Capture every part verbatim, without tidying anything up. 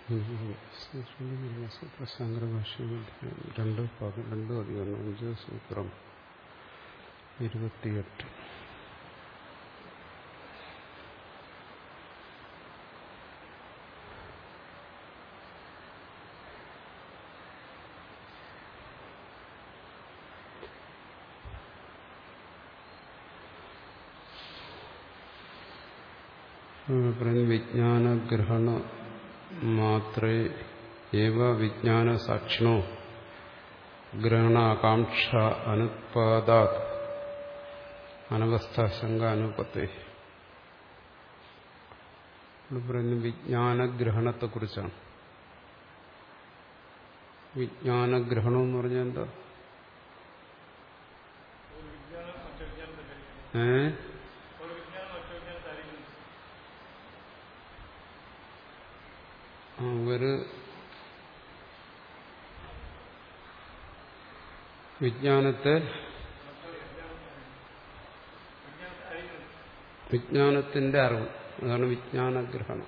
ശങ്കരഭാഷ്യം രണ്ട് പന്ത്രണ്ട് അധികം അഞ്ച് സൂത്രം ഇരുപത്തിയെട്ട്. വിജ്ഞാനഗ്രഹണ മാത്രേ ഏവ വിജ്ഞാന സാക്ഷിണോ ഗ്രഹണാകാംക്ഷ അനുത്പാദാത് അനവസ്ഥാശങ്ക അനുപത്തേ. ഇവിടെ പറയുന്നത് വിജ്ഞാനഗ്രഹണത്തെക്കുറിച്ചാണ്. വിജ്ഞാനഗ്രഹണം എന്ന് പറഞ്ഞാൽ എന്താ? ഏ ഒരു വിജ്ഞാനത്തെ വിജ്ഞാനത്തിന്റെ അറിവ്, അതാണ് വിജ്ഞാനഗ്രഹണം.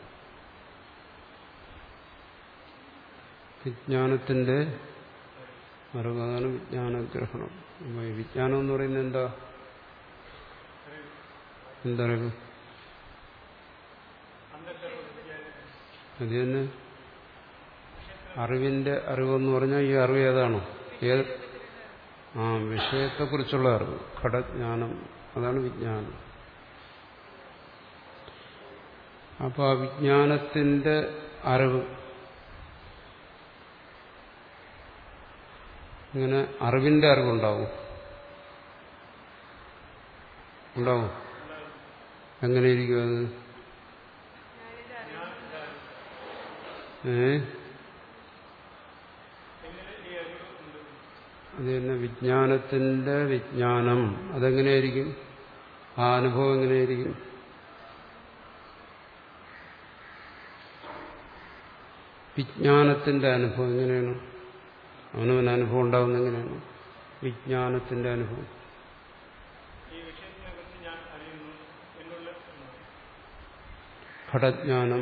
വിജ്ഞാനത്തിന്റെ അറിവ്, അതാണ് വിജ്ഞാനഗ്രഹണം. വിജ്ഞാനം എന്ന് പറയുന്നത് എന്താ? എന്തറിവ്? അത് തന്നെ അറിവിന്റെ അറിവെന്ന് പറഞ്ഞാൽ ഈ അറിവ് ഏതാണോ? ഏത്? ആ വിഷയത്തെക്കുറിച്ചുള്ള അറിവ്, ഘടജ്ഞാനം, അതാണ് വിജ്ഞാനം. അപ്പൊ ആ വിജ്ഞാനത്തിന്റെ അറിവ്, ഇങ്ങനെ അറിവിന്റെ അറിവുണ്ടാവും. ഉണ്ടാവും. എങ്ങനെയിരിക്കും അത്? ഏ അത് തന്നെ വിജ്ഞാനത്തിന്റെ വിജ്ഞാനം. അതെങ്ങനെയായിരിക്കും? ആ അനുഭവം എങ്ങനെയായിരിക്കും? വിജ്ഞാനത്തിന്റെ അനുഭവം എങ്ങനെയാണ്? അവനവന് അനുഭവം ഉണ്ടാകുന്നത് എങ്ങനെയാണ്? വിജ്ഞാനത്തിന്റെ അനുഭവം ഘടജ്ഞാനം,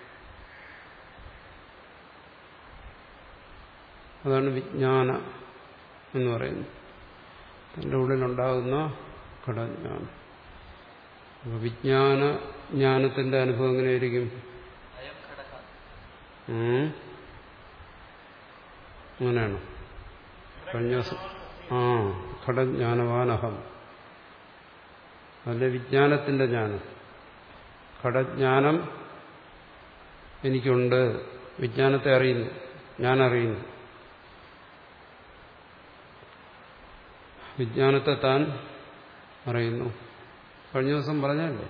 അതാണ് വിജ്ഞാന എന്ന് പറയുന്നത്. തന്റെ ഉള്ളിലുണ്ടാകുന്ന ഘടജ്ഞാനം. അപ്പൊ വിജ്ഞാന ജ്ഞാനത്തിന്റെ അനുഭവം എങ്ങനെയായിരിക്കും? അങ്ങനെയാണ്. കഴിഞ്ഞ ആ ഘടജ്ഞാനവാനഹം, അതിന്റെ വിജ്ഞാനത്തിന്റെ ജ്ഞാനം. ഘടജ്ഞാനം എനിക്കുണ്ട്, വിജ്ഞാനത്തെ അറിയുന്നു, ഞാൻ അറിയുന്നു. വിജ്ഞാനത്തെ താൻ അറിയുന്നു. കഴിഞ്ഞ ദിവസം പറഞ്ഞല്ലേ?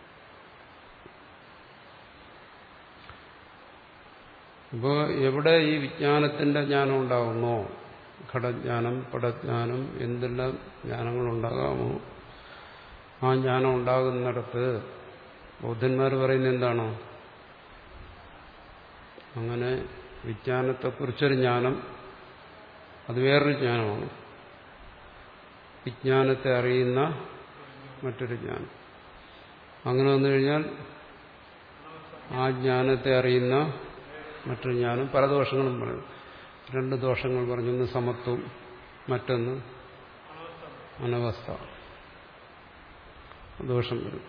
അപ്പോൾ എവിടെ ഈ വിജ്ഞാനത്തിന്റെ ജ്ഞാനം ഉണ്ടാകുന്നോ, ഘടജ്ഞാനം, പടജ്ഞാനം, എന്തെല്ലാം ജ്ഞാനങ്ങളുണ്ടാകാമോ, ആ ജ്ഞാനം ഉണ്ടാകുന്നിടത്ത് ബൗദ്ധന്മാർ പറയുന്നത് എന്താണോ? അങ്ങനെ വിജ്ഞാനത്തെക്കുറിച്ചൊരു ജ്ഞാനം, അത് വേറൊരു ജ്ഞാനമാണ്. വിജ്ഞാനത്തെ അറിയുന്ന മറ്റൊരു ജ്ഞാനം. അങ്ങനെ വന്നു കഴിഞ്ഞാൽ ആ ജ്ഞാനത്തെ അറിയുന്ന മറ്റൊരു ജ്ഞാനം പല ദോഷങ്ങളും പറയും. രണ്ട് ദോഷങ്ങൾ പറഞ്ഞു. ഒന്ന് സമത്വം, മറ്റൊന്ന് അനവസ്ഥ. ദോഷം വരും.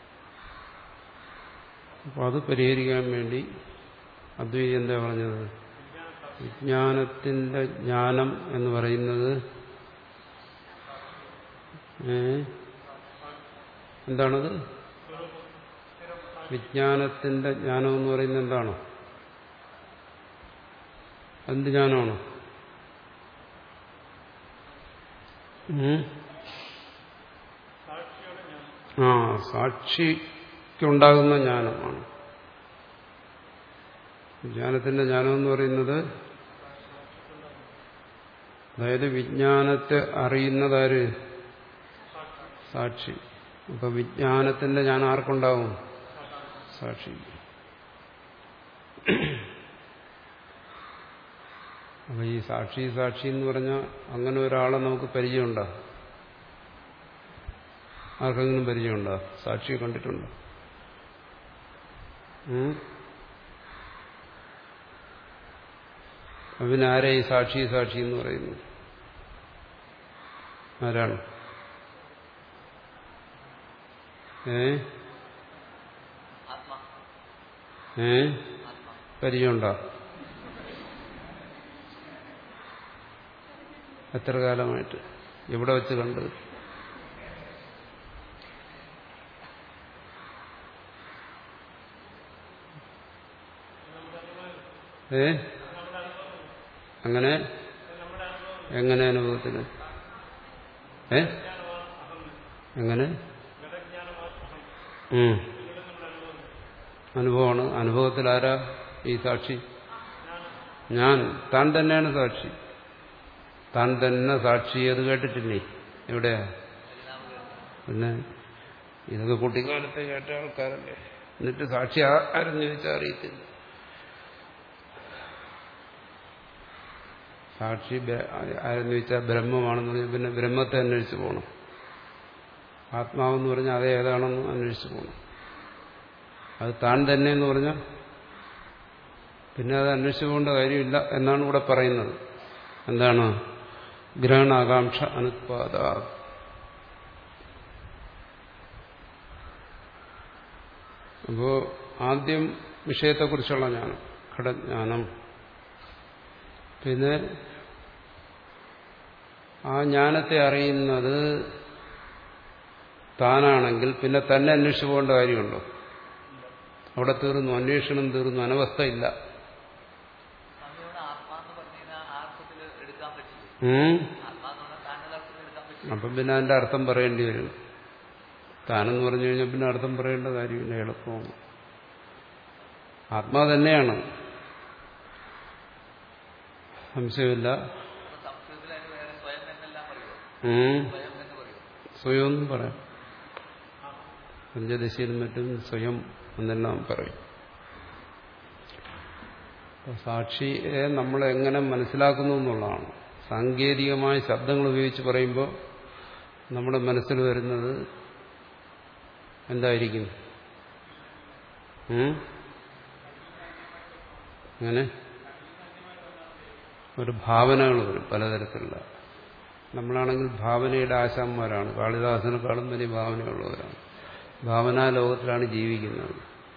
അപ്പോൾ അത് പരിഹരിക്കാൻ വേണ്ടി അദ്വൈതി എന്താ പറഞ്ഞത്? വിജ്ഞാനത്തിന്റെ ജ്ഞാനം എന്ന് പറയുന്നത് എന്താണത്? വിജ്ഞാനത്തിന്റെ ജ്ഞാനം എന്ന് പറയുന്നത് എന്താണ്? എന്ത് ജ്ഞാനമാണ്? ആ സാക്ഷിക്കുണ്ടാകുന്ന ജ്ഞാനമാണ്. വിജ്ഞാനത്തിന്റെ ജ്ഞാനം എന്ന് പറയുന്നത്, അതായത് വിജ്ഞാനത്തെ അറിയുന്നതാര്? സാക്ഷി. അപ്പൊ വിജ്ഞാനത്തിന്റെ ജ്ഞാനം ആർക്കുണ്ടാവും? സാക്ഷി. അപ്പൊ ഈ സാക്ഷി സാക്ഷി എന്ന് പറഞ്ഞാൽ അങ്ങനെ ഒരാളെ നമുക്ക് പരിചയമുണ്ടോ? ആർക്കെങ്കിലും പരിചയമുണ്ടോ? സാക്ഷിയെ കണ്ടിട്ടുണ്ടോ? പിന്നെ ആരെ ഈ സാക്ഷി സാക്ഷി എന്ന് പറയുന്നു? ആരാണ്? ഏ ഏ പരിചയമുണ്ടോ? എത്ര കാലമായിട്ട്? എവിടെ വെച്ച് കണ്ടത്? ഏ അങ്ങനെ എങ്ങനെ അനുഭവത്തിന്? ഏ എങ്ങനെ? അനുഭവമാണ്. അനുഭവത്തിൽ ആരാ ഈ സാക്ഷി? ഞാൻ. താൻ തന്നെയാണ് സാക്ഷി. താൻ തന്നെ സാക്ഷി. അത് കേട്ടിട്ടില്ലേ? എവിടെയാ? പിന്നെ ഇതൊക്കെ കുട്ടിക്കാലത്തെ കേട്ട ആൾക്കാരല്ലേ. എന്നിട്ട് സാക്ഷി ആരെന്ന് ചോദിച്ചാൽ അറിയത്തില്ല. സാക്ഷി ആരെന്ന് ചോദിച്ചാൽ ബ്രഹ്മമാണെന്ന് പറഞ്ഞാൽ പിന്നെ ബ്രഹ്മത്തെ അന്വേഷിച്ച് പോകണം. ആത്മാവെന്ന് പറഞ്ഞാൽ അത് ഏതാണെന്ന് അന്വേഷിച്ച് പോകണം. അത് താൻ തന്നെ എന്ന് പറഞ്ഞാൽ പിന്നെ അത് അന്വേഷിച്ചു പോകേണ്ട കാര്യമില്ല എന്നാണ് ഇവിടെ പറയുന്നത്. എന്താണ്? ഗ്രഹണാകാംക്ഷ അനുത്പാദ. അപ്പോ ആദ്യം വിഷയത്തെക്കുറിച്ചുള്ള ജ്ഞാനം, ഘടജ്ഞാനം. പിന്നെ ആ ജ്ഞാനത്തെ അറിയുന്നത് താനാണെങ്കിൽ പിന്നെ തന്നെ അന്വേഷിച്ചു പോകേണ്ട കാര്യമുണ്ടോ? അവിടെ തീർന്നു. അന്വേഷണം തീർന്നു. അനവസ്ഥ ഇല്ല. അപ്പം പിന്നെ അതിന്റെ അർത്ഥം പറയേണ്ടി വരും. താനെന്ന് പറഞ്ഞു കഴിഞ്ഞാൽ പിന്നെ അർത്ഥം പറയേണ്ട കാര്യമില്ല. എളുപ്പമാണ്. ആത്മാ തന്നെയാണ്, സംശയമില്ല. സ്വയം എന്നും പറയാം. പഞ്ചദശയിലും മറ്റും സ്വയം എന്നെല്ലാം പറയും. സാക്ഷിയെ നമ്മൾ എങ്ങനെ മനസ്സിലാക്കുന്നു എന്നുള്ളതാണ്. സാങ്കേതികമായ ശബ്ദങ്ങൾ ഉപയോഗിച്ച് പറയുമ്പോൾ നമ്മുടെ മനസ്സിൽ വരുന്നത് എന്തായിരിക്കും? അങ്ങനെ ഒരു ഭാവനകൾ വരും പലതരത്തിലുള്ള. നമ്മളാണെങ്കിൽ ഭാവനയുടെ ആശാന്മാരാണ്. കാളിദാസനെക്കാളും വലിയ ഭാവനയുള്ളവരാണ്. ഭാവനാലോകത്തിലാണ് ജീവിക്കുന്നത്.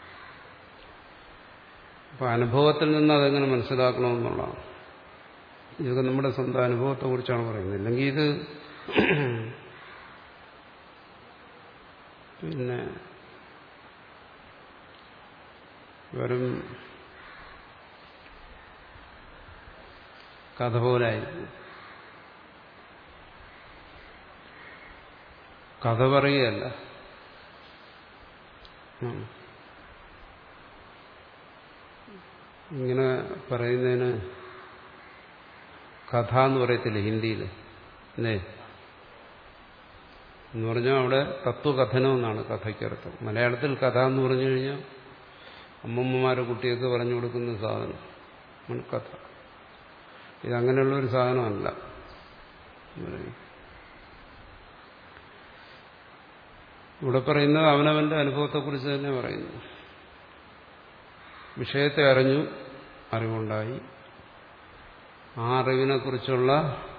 അപ്പൊ അനുഭവത്തിൽ നിന്ന് അതെങ്ങനെ മനസ്സിലാക്കണമെന്നുള്ളതാണ്. ഇതൊക്കെ നമ്മുടെ സ്വന്തം അനുഭവത്തെ കുറിച്ചാണ് പറയുന്നത്. ഇല്ലെങ്കിൽ ഇത് പിന്നെ വെറും കഥ പോലായിരിക്കും. കഥ പറയുകയല്ല. ഇങ്ങനെ പറയുന്നതിന് കഥ എന്ന് പറയത്തില്ല ഹിന്ദിയിൽ, അല്ലേ? എന്ന് പറഞ്ഞാൽ അവിടെ തത്വകഥനം എന്നാണ് കഥയ്ക്കർത്ഥം. മലയാളത്തിൽ കഥ എന്ന് പറഞ്ഞു കഴിഞ്ഞാൽ അമ്മമ്മമാരെ കുട്ടിയൊക്കെ പറഞ്ഞു കൊടുക്കുന്ന സാധനം കഥ. ഇതങ്ങനെയുള്ളൊരു സാധനമല്ല. ഇവിടെ പറയുന്നത് അവനവന്റെ അനുഭവത്തെക്കുറിച്ച് തന്നെ പറയുന്നു. വിഷയത്തെ അറിഞ്ഞു, അറിവുണ്ടായി. ആ അറിവിനെക്കുറിച്ചുള്ള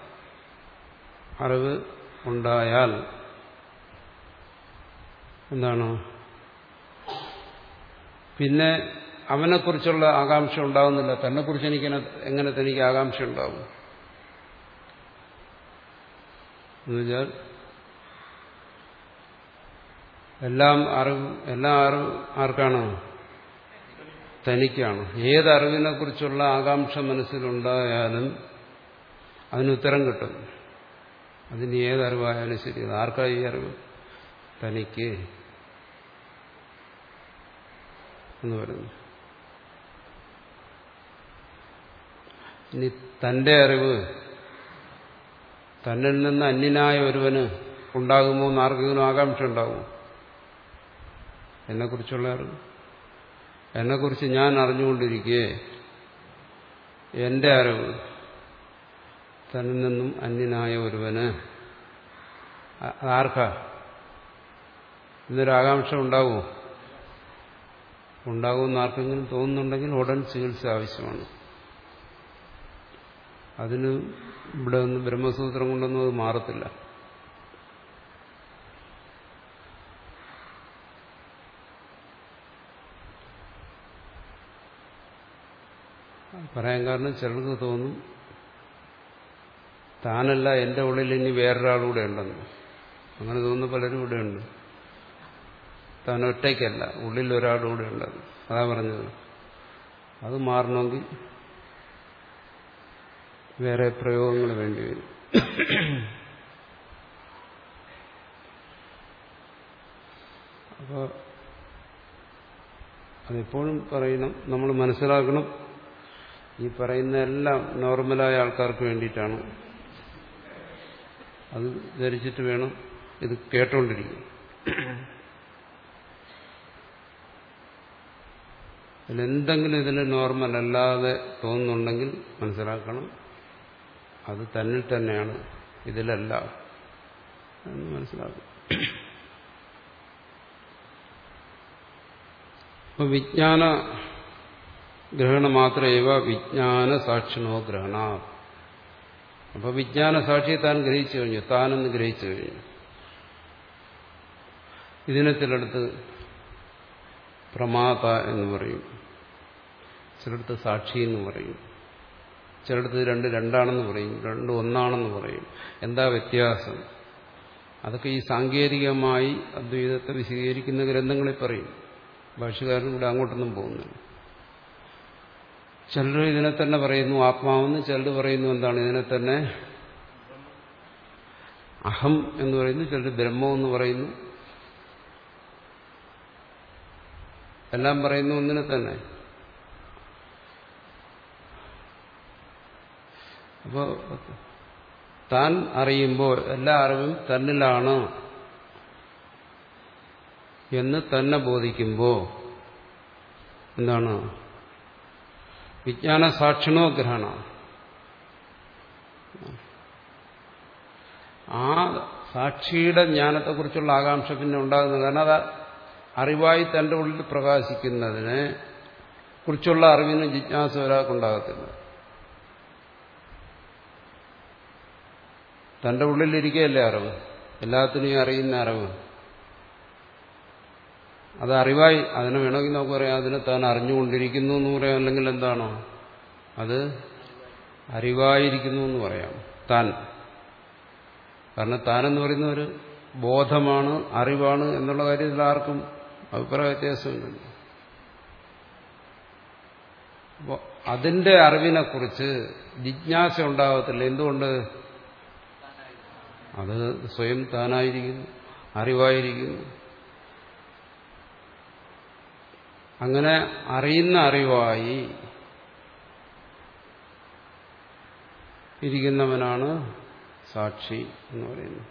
അറിവ് ഉണ്ടായാൽ എന്താണ്? പിന്നെ അവനെക്കുറിച്ചുള്ള ആകാംക്ഷ ഉണ്ടാകുന്നില്ല. തന്നെക്കുറിച്ച് എനിക്ക് എങ്ങനെ തനിക്ക് ആകാംക്ഷ ഉണ്ടാവും എന്നുവെച്ചാൽ എല്ലാം അറിവ് എല്ലാം അറിവ് ആർക്കാണ്? തനിക്കാണ്. ഏതറിവിനെ കുറിച്ചുള്ള ആകാംക്ഷ മനസ്സിലുണ്ടായാലും അതിനുത്തരം കിട്ടും. അതിന് ഏതറിവായാലും ശരി. ആർക്കായി ഈ അറിവ്? തനിക്ക് എന്ന് പറയുന്നു. ഇനി തന്റെ അറിവ് തന്നിൽ നിന്ന് അന്യനായ ഒരുവന് ഉണ്ടാകുമോ എന്ന് ആർക്കെങ്കിലും ആകാംക്ഷ ഉണ്ടാകുമോ? എന്നെക്കുറിച്ചുള്ള അറിവ്, എന്നെക്കുറിച്ച് ഞാൻ അറിഞ്ഞുകൊണ്ടിരിക്കെ എന്റെ അറിവ് തന്നിൽ നിന്നും അന്യനായ ഒരുവന് ആർക്കാ എന്നൊരാകാംക്ഷ ഉണ്ടാകുമോ? ഉണ്ടാകുമെന്ന് ആർക്കെങ്കിലും തോന്നുന്നുണ്ടെങ്കിൽ ഉടൻ ചികിത്സ ആവശ്യമാണ്. അതിന് ഇവിടെ നിന്ന് ബ്രഹ്മസൂത്രം കൊണ്ടൊന്നും അത് മാറത്തില്ല. പറയാൻ കാരണം ചിലർക്ക് തോന്നും താനല്ല എൻ്റെ ഉള്ളിൽ ഇനി വേറൊരാളുകൂടെ ഉണ്ടെന്ന്. അങ്ങനെ തോന്നുന്ന പലരും ഇവിടെ ഉണ്ട്. താൻ ഒറ്റയ്ക്കല്ല, ഉള്ളിൽ ഒരാളുകൂടെ ഉണ്ടെന്ന്. അതാ പറഞ്ഞത്. അത് മാറണമെങ്കിൽ വേറെ പ്രയോഗങ്ങൾ വേണ്ടി വരും. അപ്പോൾ അതെപ്പോഴും പറയണം, നമ്മൾ മനസ്സിലാക്കണം, ഈ പറയുന്ന എല്ലാം നോർമലായ ആൾക്കാർക്ക് വേണ്ടിയിട്ടാണ്. അത് ധരിച്ചിട്ട് വേണം ഇത് കേട്ടോണ്ടിരിക്കും. ഇതിലെന്തെങ്കിലും ഇതിൽ നോർമൽ അല്ലാതെ തോന്നുന്നുണ്ടെങ്കിൽ മനസ്സിലാക്കണം, അത് തന്നിൽ തന്നെയാണ്, ഇതിലല്ല എന്ന് മനസ്സിലാക്കും. അപ്പൊ വിജ്ഞാന ഗ്രഹണ മാത്രമേവ വിജ്ഞാന സാക്ഷിണോ ഗ്രഹണ. അപ്പൊ വിജ്ഞാന സാക്ഷിയെ താൻ ഗ്രഹിച്ചു കഴിഞ്ഞു, താനെന്ന് ഗ്രഹിച്ചു കഴിഞ്ഞു. ഇതിനെ ചിലടത്ത് പ്രമാത എന്ന് പറയും, ചിലടത്ത് സാക്ഷി എന്ന് പറയും, ചിലടത്ത് രണ്ട് രണ്ടാണെന്ന് പറയും, രണ്ട് ഒന്നാണെന്ന് പറയും. എന്താ വ്യത്യാസം? അതൊക്കെ ഈ സാങ്കേതികമായി അദ്വൈതത്തെ വിശദീകരിക്കുന്ന ഗ്രന്ഥങ്ങളിൽ പറയും. ഭാഷ്യകാരൻ ഇവിടെ അങ്ങോട്ടൊന്നും പോകുന്നില്ല. ചിലർ ഇതിനെ തന്നെ പറയുന്നു ആത്മാവെന്ന്, ചിലർ പറയുന്നു എന്താണ് ഇതിനെ തന്നെ അഹം എന്ന് പറയുന്നു, ചിലർ ബ്രഹ്മം എന്ന് പറയുന്നു. എല്ലാം പറയുന്നു ഒന്നിനെ തന്നെ. അപ്പോൾ താൻ അറിയുമ്പോൾ എല്ലാ അറിവും തന്നിലാണ് എന്ന് തന്നെ ബോധിക്കുമ്പോൾ എന്താണ്? വിജ്ഞാന സാക്ഷിണോ ഗ്രഹണ. ആ സാക്ഷിയുടെ ജ്ഞാനത്തെക്കുറിച്ചുള്ള ആകാംക്ഷ പിന്നെ ഉണ്ടാകുന്നത് കാരണം അത് അറിവായി തന്റെ ഉള്ളിൽ പ്രകാശിക്കുന്നതിനെ കുറിച്ചുള്ള അറിവിന് ജിജ്ഞാസ ഒരാൾക്കുണ്ടാകത്തില്ല. തന്റെ ഉള്ളിലിരിക്കുകയല്ലേ അറിവ്, എല്ലാത്തിനെയും അറിയുന്ന അറിവ്. അത് അറിവായി, അതിനെ വേണമെങ്കിൽ നമുക്ക് പറയാം അതിനെ താൻ അറിഞ്ഞുകൊണ്ടിരിക്കുന്നു എന്ന് പറയാം, അല്ലെങ്കിൽ എന്താണോ അത് അറിവായിരിക്കുന്നു എന്ന് പറയാം താൻ. കാരണം താനെന്ന് പറയുന്ന ഒരു ബോധമാണ്, അറിവാണ് എന്നുള്ള കാര്യത്തിൽ ആർക്കും അഭിപ്രായ വ്യത്യാസമുണ്ട്. അപ്പോൾ അതിന്റെ അറിവിനെക്കുറിച്ച് ജിജ്ഞാസ ഉണ്ടാകത്തില്ല. എന്തുകൊണ്ട്? അത് സ്വയം താനായിരിക്കുന്നു, അറിവായിരിക്കുന്നു. അങ്ങനെ അറിയുന്ന അറിവായി ഇരിക്കുന്നവനാണ് സാക്ഷി എന്ന് പറയുന്നത്.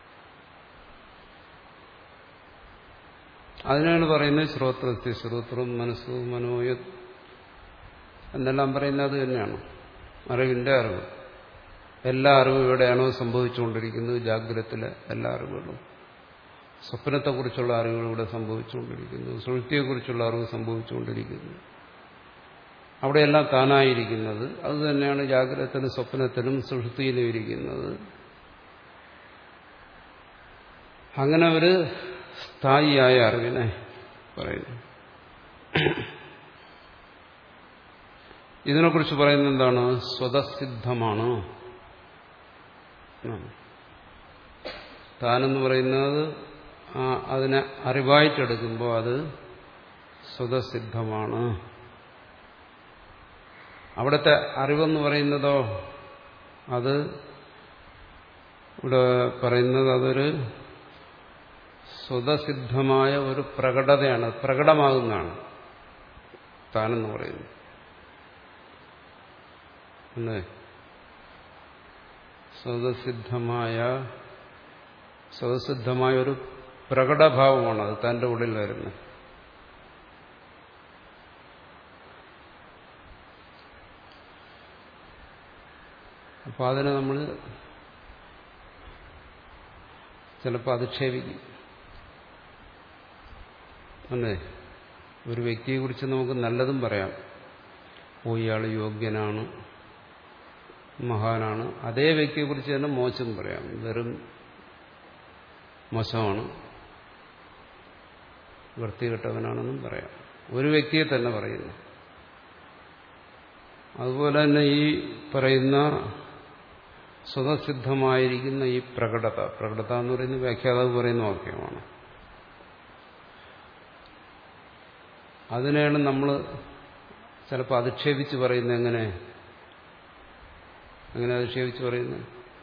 അതിനാണ് പറയുന്നത് ശ്രോത്രസ്യ ശ്രോത്രം മനസ്സു മനോയത് എന്നെല്ലാം പറയുന്നത് അത് തന്നെയാണ്. അറിവിന്റെ അറിവ്. എല്ലാ അറിവും എവിടെയാണോ സംഭവിച്ചുകൊണ്ടിരിക്കുന്നത്, ജാഗ്രതത്തിലെ എല്ലാ അറിവുകളും. സ്വപ്നത്തെക്കുറിച്ചുള്ള അറിവുകൾ ഇവിടെ സംഭവിച്ചുകൊണ്ടിരിക്കുന്നു, സുഷുപ്തിയെക്കുറിച്ചുള്ള അറിവ് സംഭവിച്ചുകൊണ്ടിരിക്കുന്നു. അവിടെയെല്ലാം താനായിരിക്കുന്നത് അത് തന്നെയാണ് ജാഗ്രതത്തിലും സ്വപ്നത്തിലും സുഷുപ്തിയിലും ഇരിക്കുന്നത്. അങ്ങനെ ഒരു സ്ഥായിയായ അറിവിനെ പറയുന്നു. ഇതിനെക്കുറിച്ച് പറയുന്നത് എന്താണ്? സ്വതസിദ്ധമാണ്. താനെന്ന് പറയുന്നത് അതിനെ അറിവായിട്ടെടുക്കുമ്പോൾ അത് സ്വതസിദ്ധമാണ്. അവിടുത്തെ അറിവെന്ന് പറയുന്നതോ അത് ഇവിടെ പറയുന്നത് അതൊരു സ്വതസിദ്ധമായ ഒരു പ്രകടതയാണ്, പ്രകടമാകുന്നതാണ് താനെന്ന് പറയുന്നത്. അല്ലേ? സ്വതസിദ്ധമായ സ്വതസിദ്ധമായ ഒരു പ്രകടഭാവമാണ് അത് തന്റെ ഉള്ളിൽ വരുന്നത്. അപ്പോൾ അതിനെ നമ്മൾ ചിലപ്പോൾ അധിക്ഷേപിക്കും. അല്ലേ? ഒരു വ്യക്തിയെക്കുറിച്ച് നമുക്ക് നല്ലതും പറയാം. ഓ ഇയാൾ യോഗ്യനാണ്, മഹാനാണ്. അതേ വ്യക്തിയെക്കുറിച്ച് തന്നെ മോശം പറയാം, വെറും മോശമാണ്, വൃത്തികെട്ടവനാണെന്നും പറയാം. ഒരു വ്യക്തിയെ തന്നെ പറയുന്നു. അതുപോലെ തന്നെ ഈ പറയുന്ന സ്വതസിദ്ധമായിരിക്കുന്ന ഈ പ്രകടത, പ്രകടത എന്ന് പറയുന്ന വ്യാഖ്യാതാവ് പറയുന്ന വാക്യമാണ്. അതിനെയാണ് നമ്മൾ ചിലപ്പോൾ അധിക്ഷേപിച്ച് പറയുന്നത്. എങ്ങനെ എങ്ങനെ അധിക്ഷേപിച്ച് പറയുന്നത്?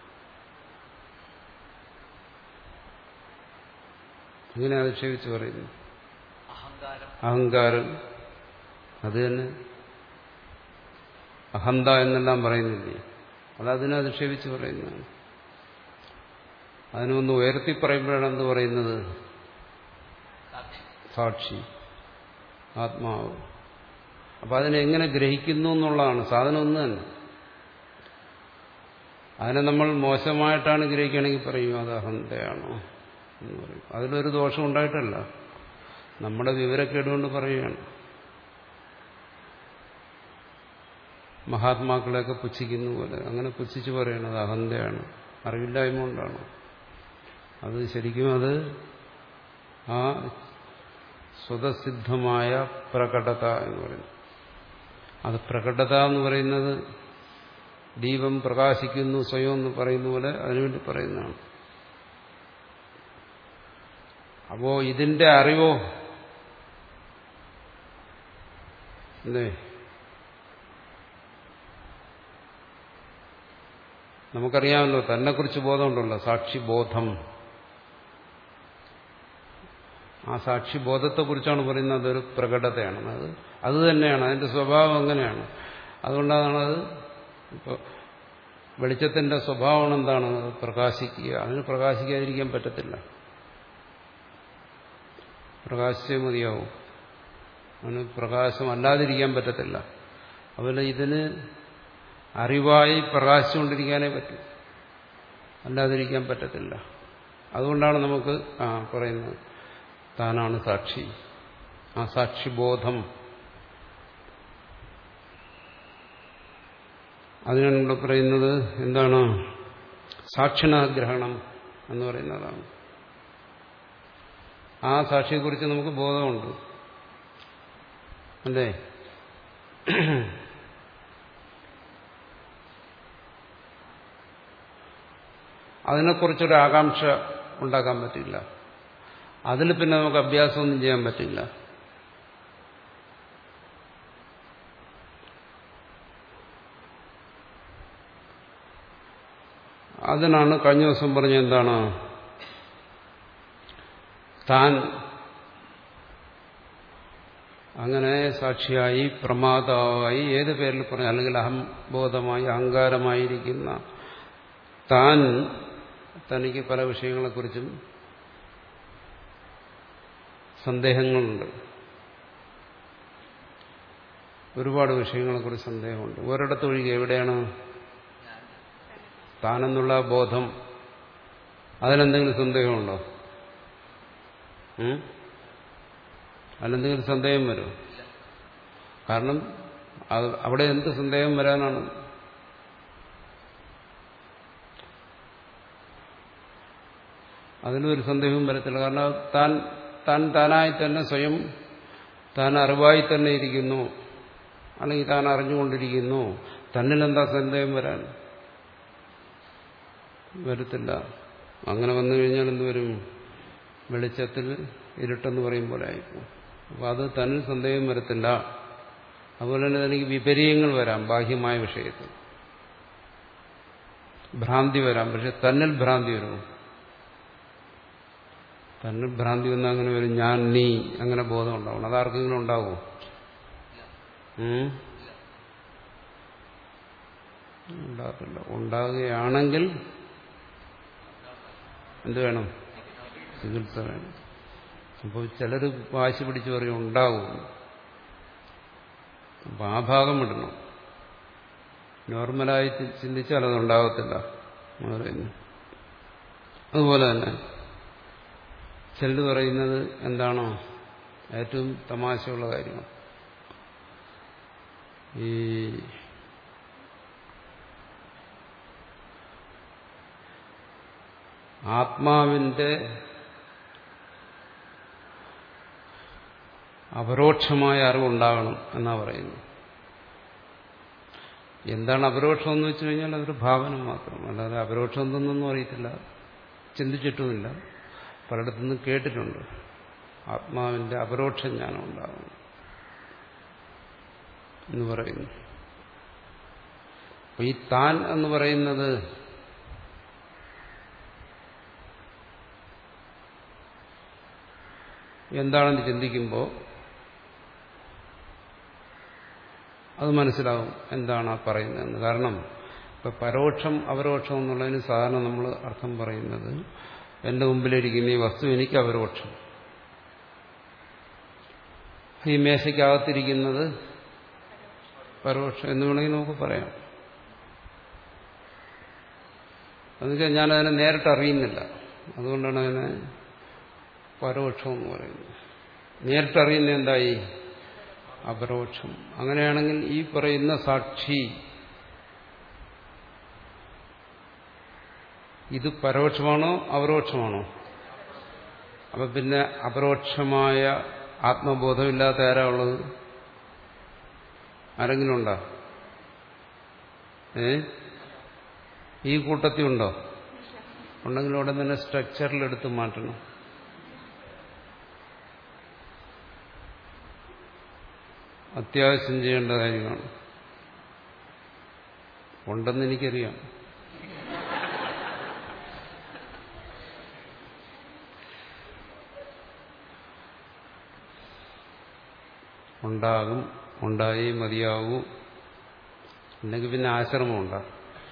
എങ്ങനെ അധിക്ഷേപിച്ച് പറയുന്നു? അഹങ്കാരം. അത് തന്നെ അഹന്ത എന്നെല്ലാം പറയുന്നില്ലേ, അത് അതിനെ അധിക്ഷേപിച്ച് പറയുന്നതാണ്. അതിനൊന്ന് ഉയർത്തി പറയുമ്പോഴാണ് എന്ത് പറയുന്നത്? സാക്ഷി, ആത്മാവ്. അപ്പൊ അതിനെ എങ്ങനെ ഗ്രഹിക്കുന്നു എന്നുള്ളതാണ് സാധനം ഒന്ന് തന്നെ. അതിനെ നമ്മൾ മോശമായിട്ടാണ് ഗ്രഹിക്കുകയാണെങ്കിൽ പറയും അത് അഹന്തയാണോ എന്ന് പറയും. അതിലൊരു ദോഷം ഉണ്ടായിട്ടല്ല, നമ്മുടെ വിവരക്കേടുകൊണ്ട് പറയുകയാണ്. മഹാത്മാക്കളെയൊക്കെ പുച്ഛിക്കുന്ന പോലെ അങ്ങനെ പുച്ഛിച്ച് പറയണത് അഹന്തയാണ്, അറിവില്ലായ്മ കൊണ്ടാണ്. അത് ശരിക്കും അത് ആ സ്വതസിദ്ധമായ പ്രകടത എന്ന് പറയുന്നത്. അത് പ്രകടത എന്ന് പറയുന്നത് ദീപം പ്രകാശിക്കുന്നു സ്വയം എന്ന് പറയുന്ന പോലെ അതിനുവേണ്ടി പറയുന്നതാണ്. അപ്പോ ഇതിന്റെ അറിവോ അല്ലേ, നമുക്കറിയാമല്ലോ, തന്നെക്കുറിച്ച് ബോധമുണ്ടല്ലോ, സാക്ഷിബോധം. ആ സാക്ഷിബോധത്തെക്കുറിച്ചാണ് പറയുന്നത്. അതൊരു പ്രകടതയാണ്, അത് അത് തന്നെയാണ്, അതിന്റെ സ്വഭാവം അങ്ങനെയാണ്. അതുകൊണ്ടാണത് ഇപ്പോൾ വെളിച്ചത്തിന്റെ സ്വഭാവം എന്താണ്? പ്രകാശിക്കുക. അതിന് പ്രകാശിക്കാതിരിക്കാൻ പറ്റത്തില്ല, പ്രകാശിച്ചേ മതിയാവും. അതിന് പ്രകാശം അല്ലാതിരിക്കാൻ പറ്റത്തില്ല. അതുപോലെ ഇതിന് അറിവായി പ്രകാശിച്ചുകൊണ്ടിരിക്കാനേ പറ്റും, അല്ലാതിരിക്കാൻ പറ്റത്തില്ല. അതുകൊണ്ടാണ് നമുക്ക് ആ പറയുന്നത് താനാണ് സാക്ഷി. ആ സാക്ഷിബോധം, അതിനാണ് ഇവിടെ പറയുന്നത് എന്താണ്? സാക്ഷിണഗ്രഹണം എന്ന് പറയുന്നതാണ്. ആ സാക്ഷിയെക്കുറിച്ച് നമുക്ക് ബോധമുണ്ട് അല്ലേ? അതിനെക്കുറിച്ചൊരു ആകാംക്ഷ ഉണ്ടാക്കാൻ പറ്റില്ല. അതിൽ പിന്നെ നമുക്ക് അഭ്യാസമൊന്നും ചെയ്യാൻ പറ്റില്ല. അതിനാണ് കഴിഞ്ഞ ദിവസം പറഞ്ഞ എന്താണ്? താൻ അങ്ങനെ സാക്ഷിയായി പ്രമാതാവായി ഏത് പേരിൽ പറഞ്ഞു, അല്ലെങ്കിൽ അഹംബോധമായി അഹങ്കാരമായിരിക്കുന്ന താൻ തനിക്ക് പല വിഷയങ്ങളെക്കുറിച്ചും സന്ദേഹങ്ങളുണ്ട്. ഒരുപാട് വിഷയങ്ങളെക്കുറിച്ച് സന്ദേഹമുണ്ട്. ഒരിടത്തൊഴികെ എവിടെയാണ്? താനെന്നുള്ള ബോധം, അതിനെന്തെങ്കിലും സന്ദേഹമുണ്ടോ? അതിലെന്തെങ്കിലും സന്ദേഹം വരും? കാരണം അവിടെ എന്ത് സന്ദേഹം വരാനാണ്? അതിലൊരു സന്ദേഹവും വരത്തില്ല. കാരണം താൻ താൻ താനായി തന്നെ സ്വയം താൻ അറിവായി തന്നെ ഇരിക്കുന്നു, അല്ലെങ്കിൽ താൻ അറിഞ്ഞുകൊണ്ടിരിക്കുന്നു. തന്നിലെന്താ സന്ദേഹം വരാൻ? വരത്തില്ല. അങ്ങനെ വന്നു കഴിഞ്ഞാൽ എന്തുവരും? വെളിച്ചത്തിൽ ഇരുട്ടെന്ന് പറയും പോലെ ആയിപ്പോ. അപ്പോൾ അത് തന്നിൽ സന്ദേഹം വരത്തില്ല. അതുപോലെ തന്നെ തനിക്ക് വിപരീയങ്ങൾ വരാം, ബാഹ്യമായ വിഷയത്തിൽ ഭ്രാന്തി വരാം. പക്ഷെ തന്നിൽ ഭ്രാന്തി വരും. തന്നിൽ ഭ്രാന്തി വന്നാൽ അങ്ങനെ വരും, ഞാൻ നീ അങ്ങനെ ബോധം ഉണ്ടാവണം. അതാർക്കെങ്കിലും ഉണ്ടാവുമോ? ഉണ്ടാകത്തില്ല. ഉണ്ടാകുകയാണെങ്കിൽ എന്ത് വേണം? ചികിത്സ വേണം. അപ്പോൾ ചിലർ വാശി പിടിച്ച് പറയും ഉണ്ടാവും. അപ്പം ആ ഭാഗം വിടണം. നോർമലായി ചിന്തിച്ചാൽ അതുണ്ടാകത്തില്ല എന്ന് പറയുന്നു. അതുപോലെ തന്നെ ചിലർ പറയുന്നത് എന്താണോ ഏറ്റവും തമാശയുള്ള കാര്യങ്ങൾ, ഈ ആത്മാവിന്റെ അപരോക്ഷമായ അറിവുണ്ടാകണം എന്നാ പറയുന്നത്. എന്താണ് അപരോക്ഷം എന്ന് വെച്ച് കഴിഞ്ഞാൽ അതൊരു ഭാവന മാത്രം, അല്ലാതെ അപരോക്ഷം എന്തെന്നൊന്നും അറിയത്തില്ല, ചിന്തിച്ചിട്ടുമില്ല, പലയിടത്തുനിന്നും കേട്ടിട്ടുണ്ട്. ആത്മാവിന്റെ അപരോക്ഷ ജ്ഞാനം ഉണ്ടാകണം എന്ന് പറയുന്നു. അപ്പൊ ഈ താൻ എന്ന് പറയുന്നത് എന്താണെന്ന് ചിന്തിക്കുമ്പോൾ അത് മനസ്സിലാവും എന്താണ് ആ പറയുന്നതെന്ന്. കാരണം ഇപ്പൊ പരോക്ഷം അപരോക്ഷം എന്നുള്ളതിന് സാധാരണ നമ്മൾ അർത്ഥം പറയുന്നത് എന്റെ മുമ്പിലിരിക്കുന്ന ഈ വസ്തു എനിക്ക് അപരോക്ഷം, ഈ മേശയ്ക്കകത്തിരിക്കുന്നത് പരോക്ഷം എന്ന് വേണമെങ്കിൽ നമുക്ക് പറയാം. എന്നുവെച്ചാൽ ഞാനതിനെ നേരിട്ട് അറിയുന്നില്ല, അതുകൊണ്ടാണ് അതിനെ പരോക്ഷം എന്ന് പറയുന്നത്. നേരിട്ടറിയുന്ന എന്തായി? അപരോക്ഷം. അങ്ങനെയാണെങ്കിൽ ഈ പറയുന്ന സാക്ഷി ഇത് പരോക്ഷമാണോ അപരോക്ഷമാണോ? അപ്പൊ പിന്നെ അപരോക്ഷമായ ആത്മബോധമില്ലാത്ത ആരാ ഉള്ളത്? ആരെങ്കിലും ഉണ്ടോ? ഏ ഈ കൂട്ടത്തിൽ ഉണ്ടോ? ഉണ്ടെങ്കിൽ ഉടൻ തന്നെ സ്ട്രക്ചറിലെടുത്ത് മാറ്റണം. അത്യാവശ്യം ചെയ്യേണ്ട കാര്യമാണ്. ഉണ്ടെന്ന് എനിക്കറിയാം. ഉണ്ടാകും, ഉണ്ടായി മതിയാവൂ, അല്ലെങ്കിൽ പിന്നെ ആശ്രമം ഉണ്ടാകും.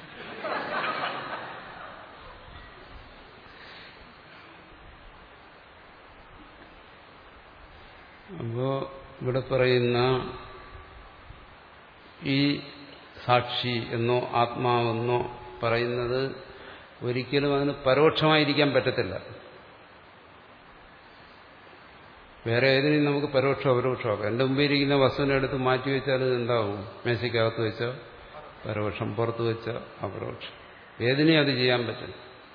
അപ്പോ ഇവിടെ പറയുന്ന ഈ സാക്ഷി എന്നോ ആത്മാവെന്നോ പറയുന്നത് ഒരിക്കലും അതിന് പരോക്ഷമായിരിക്കാൻ പറ്റത്തില്ല. വേറെ ഏതിനും നമുക്ക് പരോക്ഷം അപരോക്ഷമാക്കാം. എന്റെ മുമ്പിൽ ഇരിക്കുന്ന വസ്തുവിനെ എടുത്ത് മാറ്റിവെച്ചാൽ ഇത് എന്താവും? മേശയ്ക്കകത്ത് വെച്ച പരോക്ഷം, പുറത്ത് വെച്ച അപരോക്ഷം. ഏതിനെയും അത് ചെയ്യാൻ പറ്റും.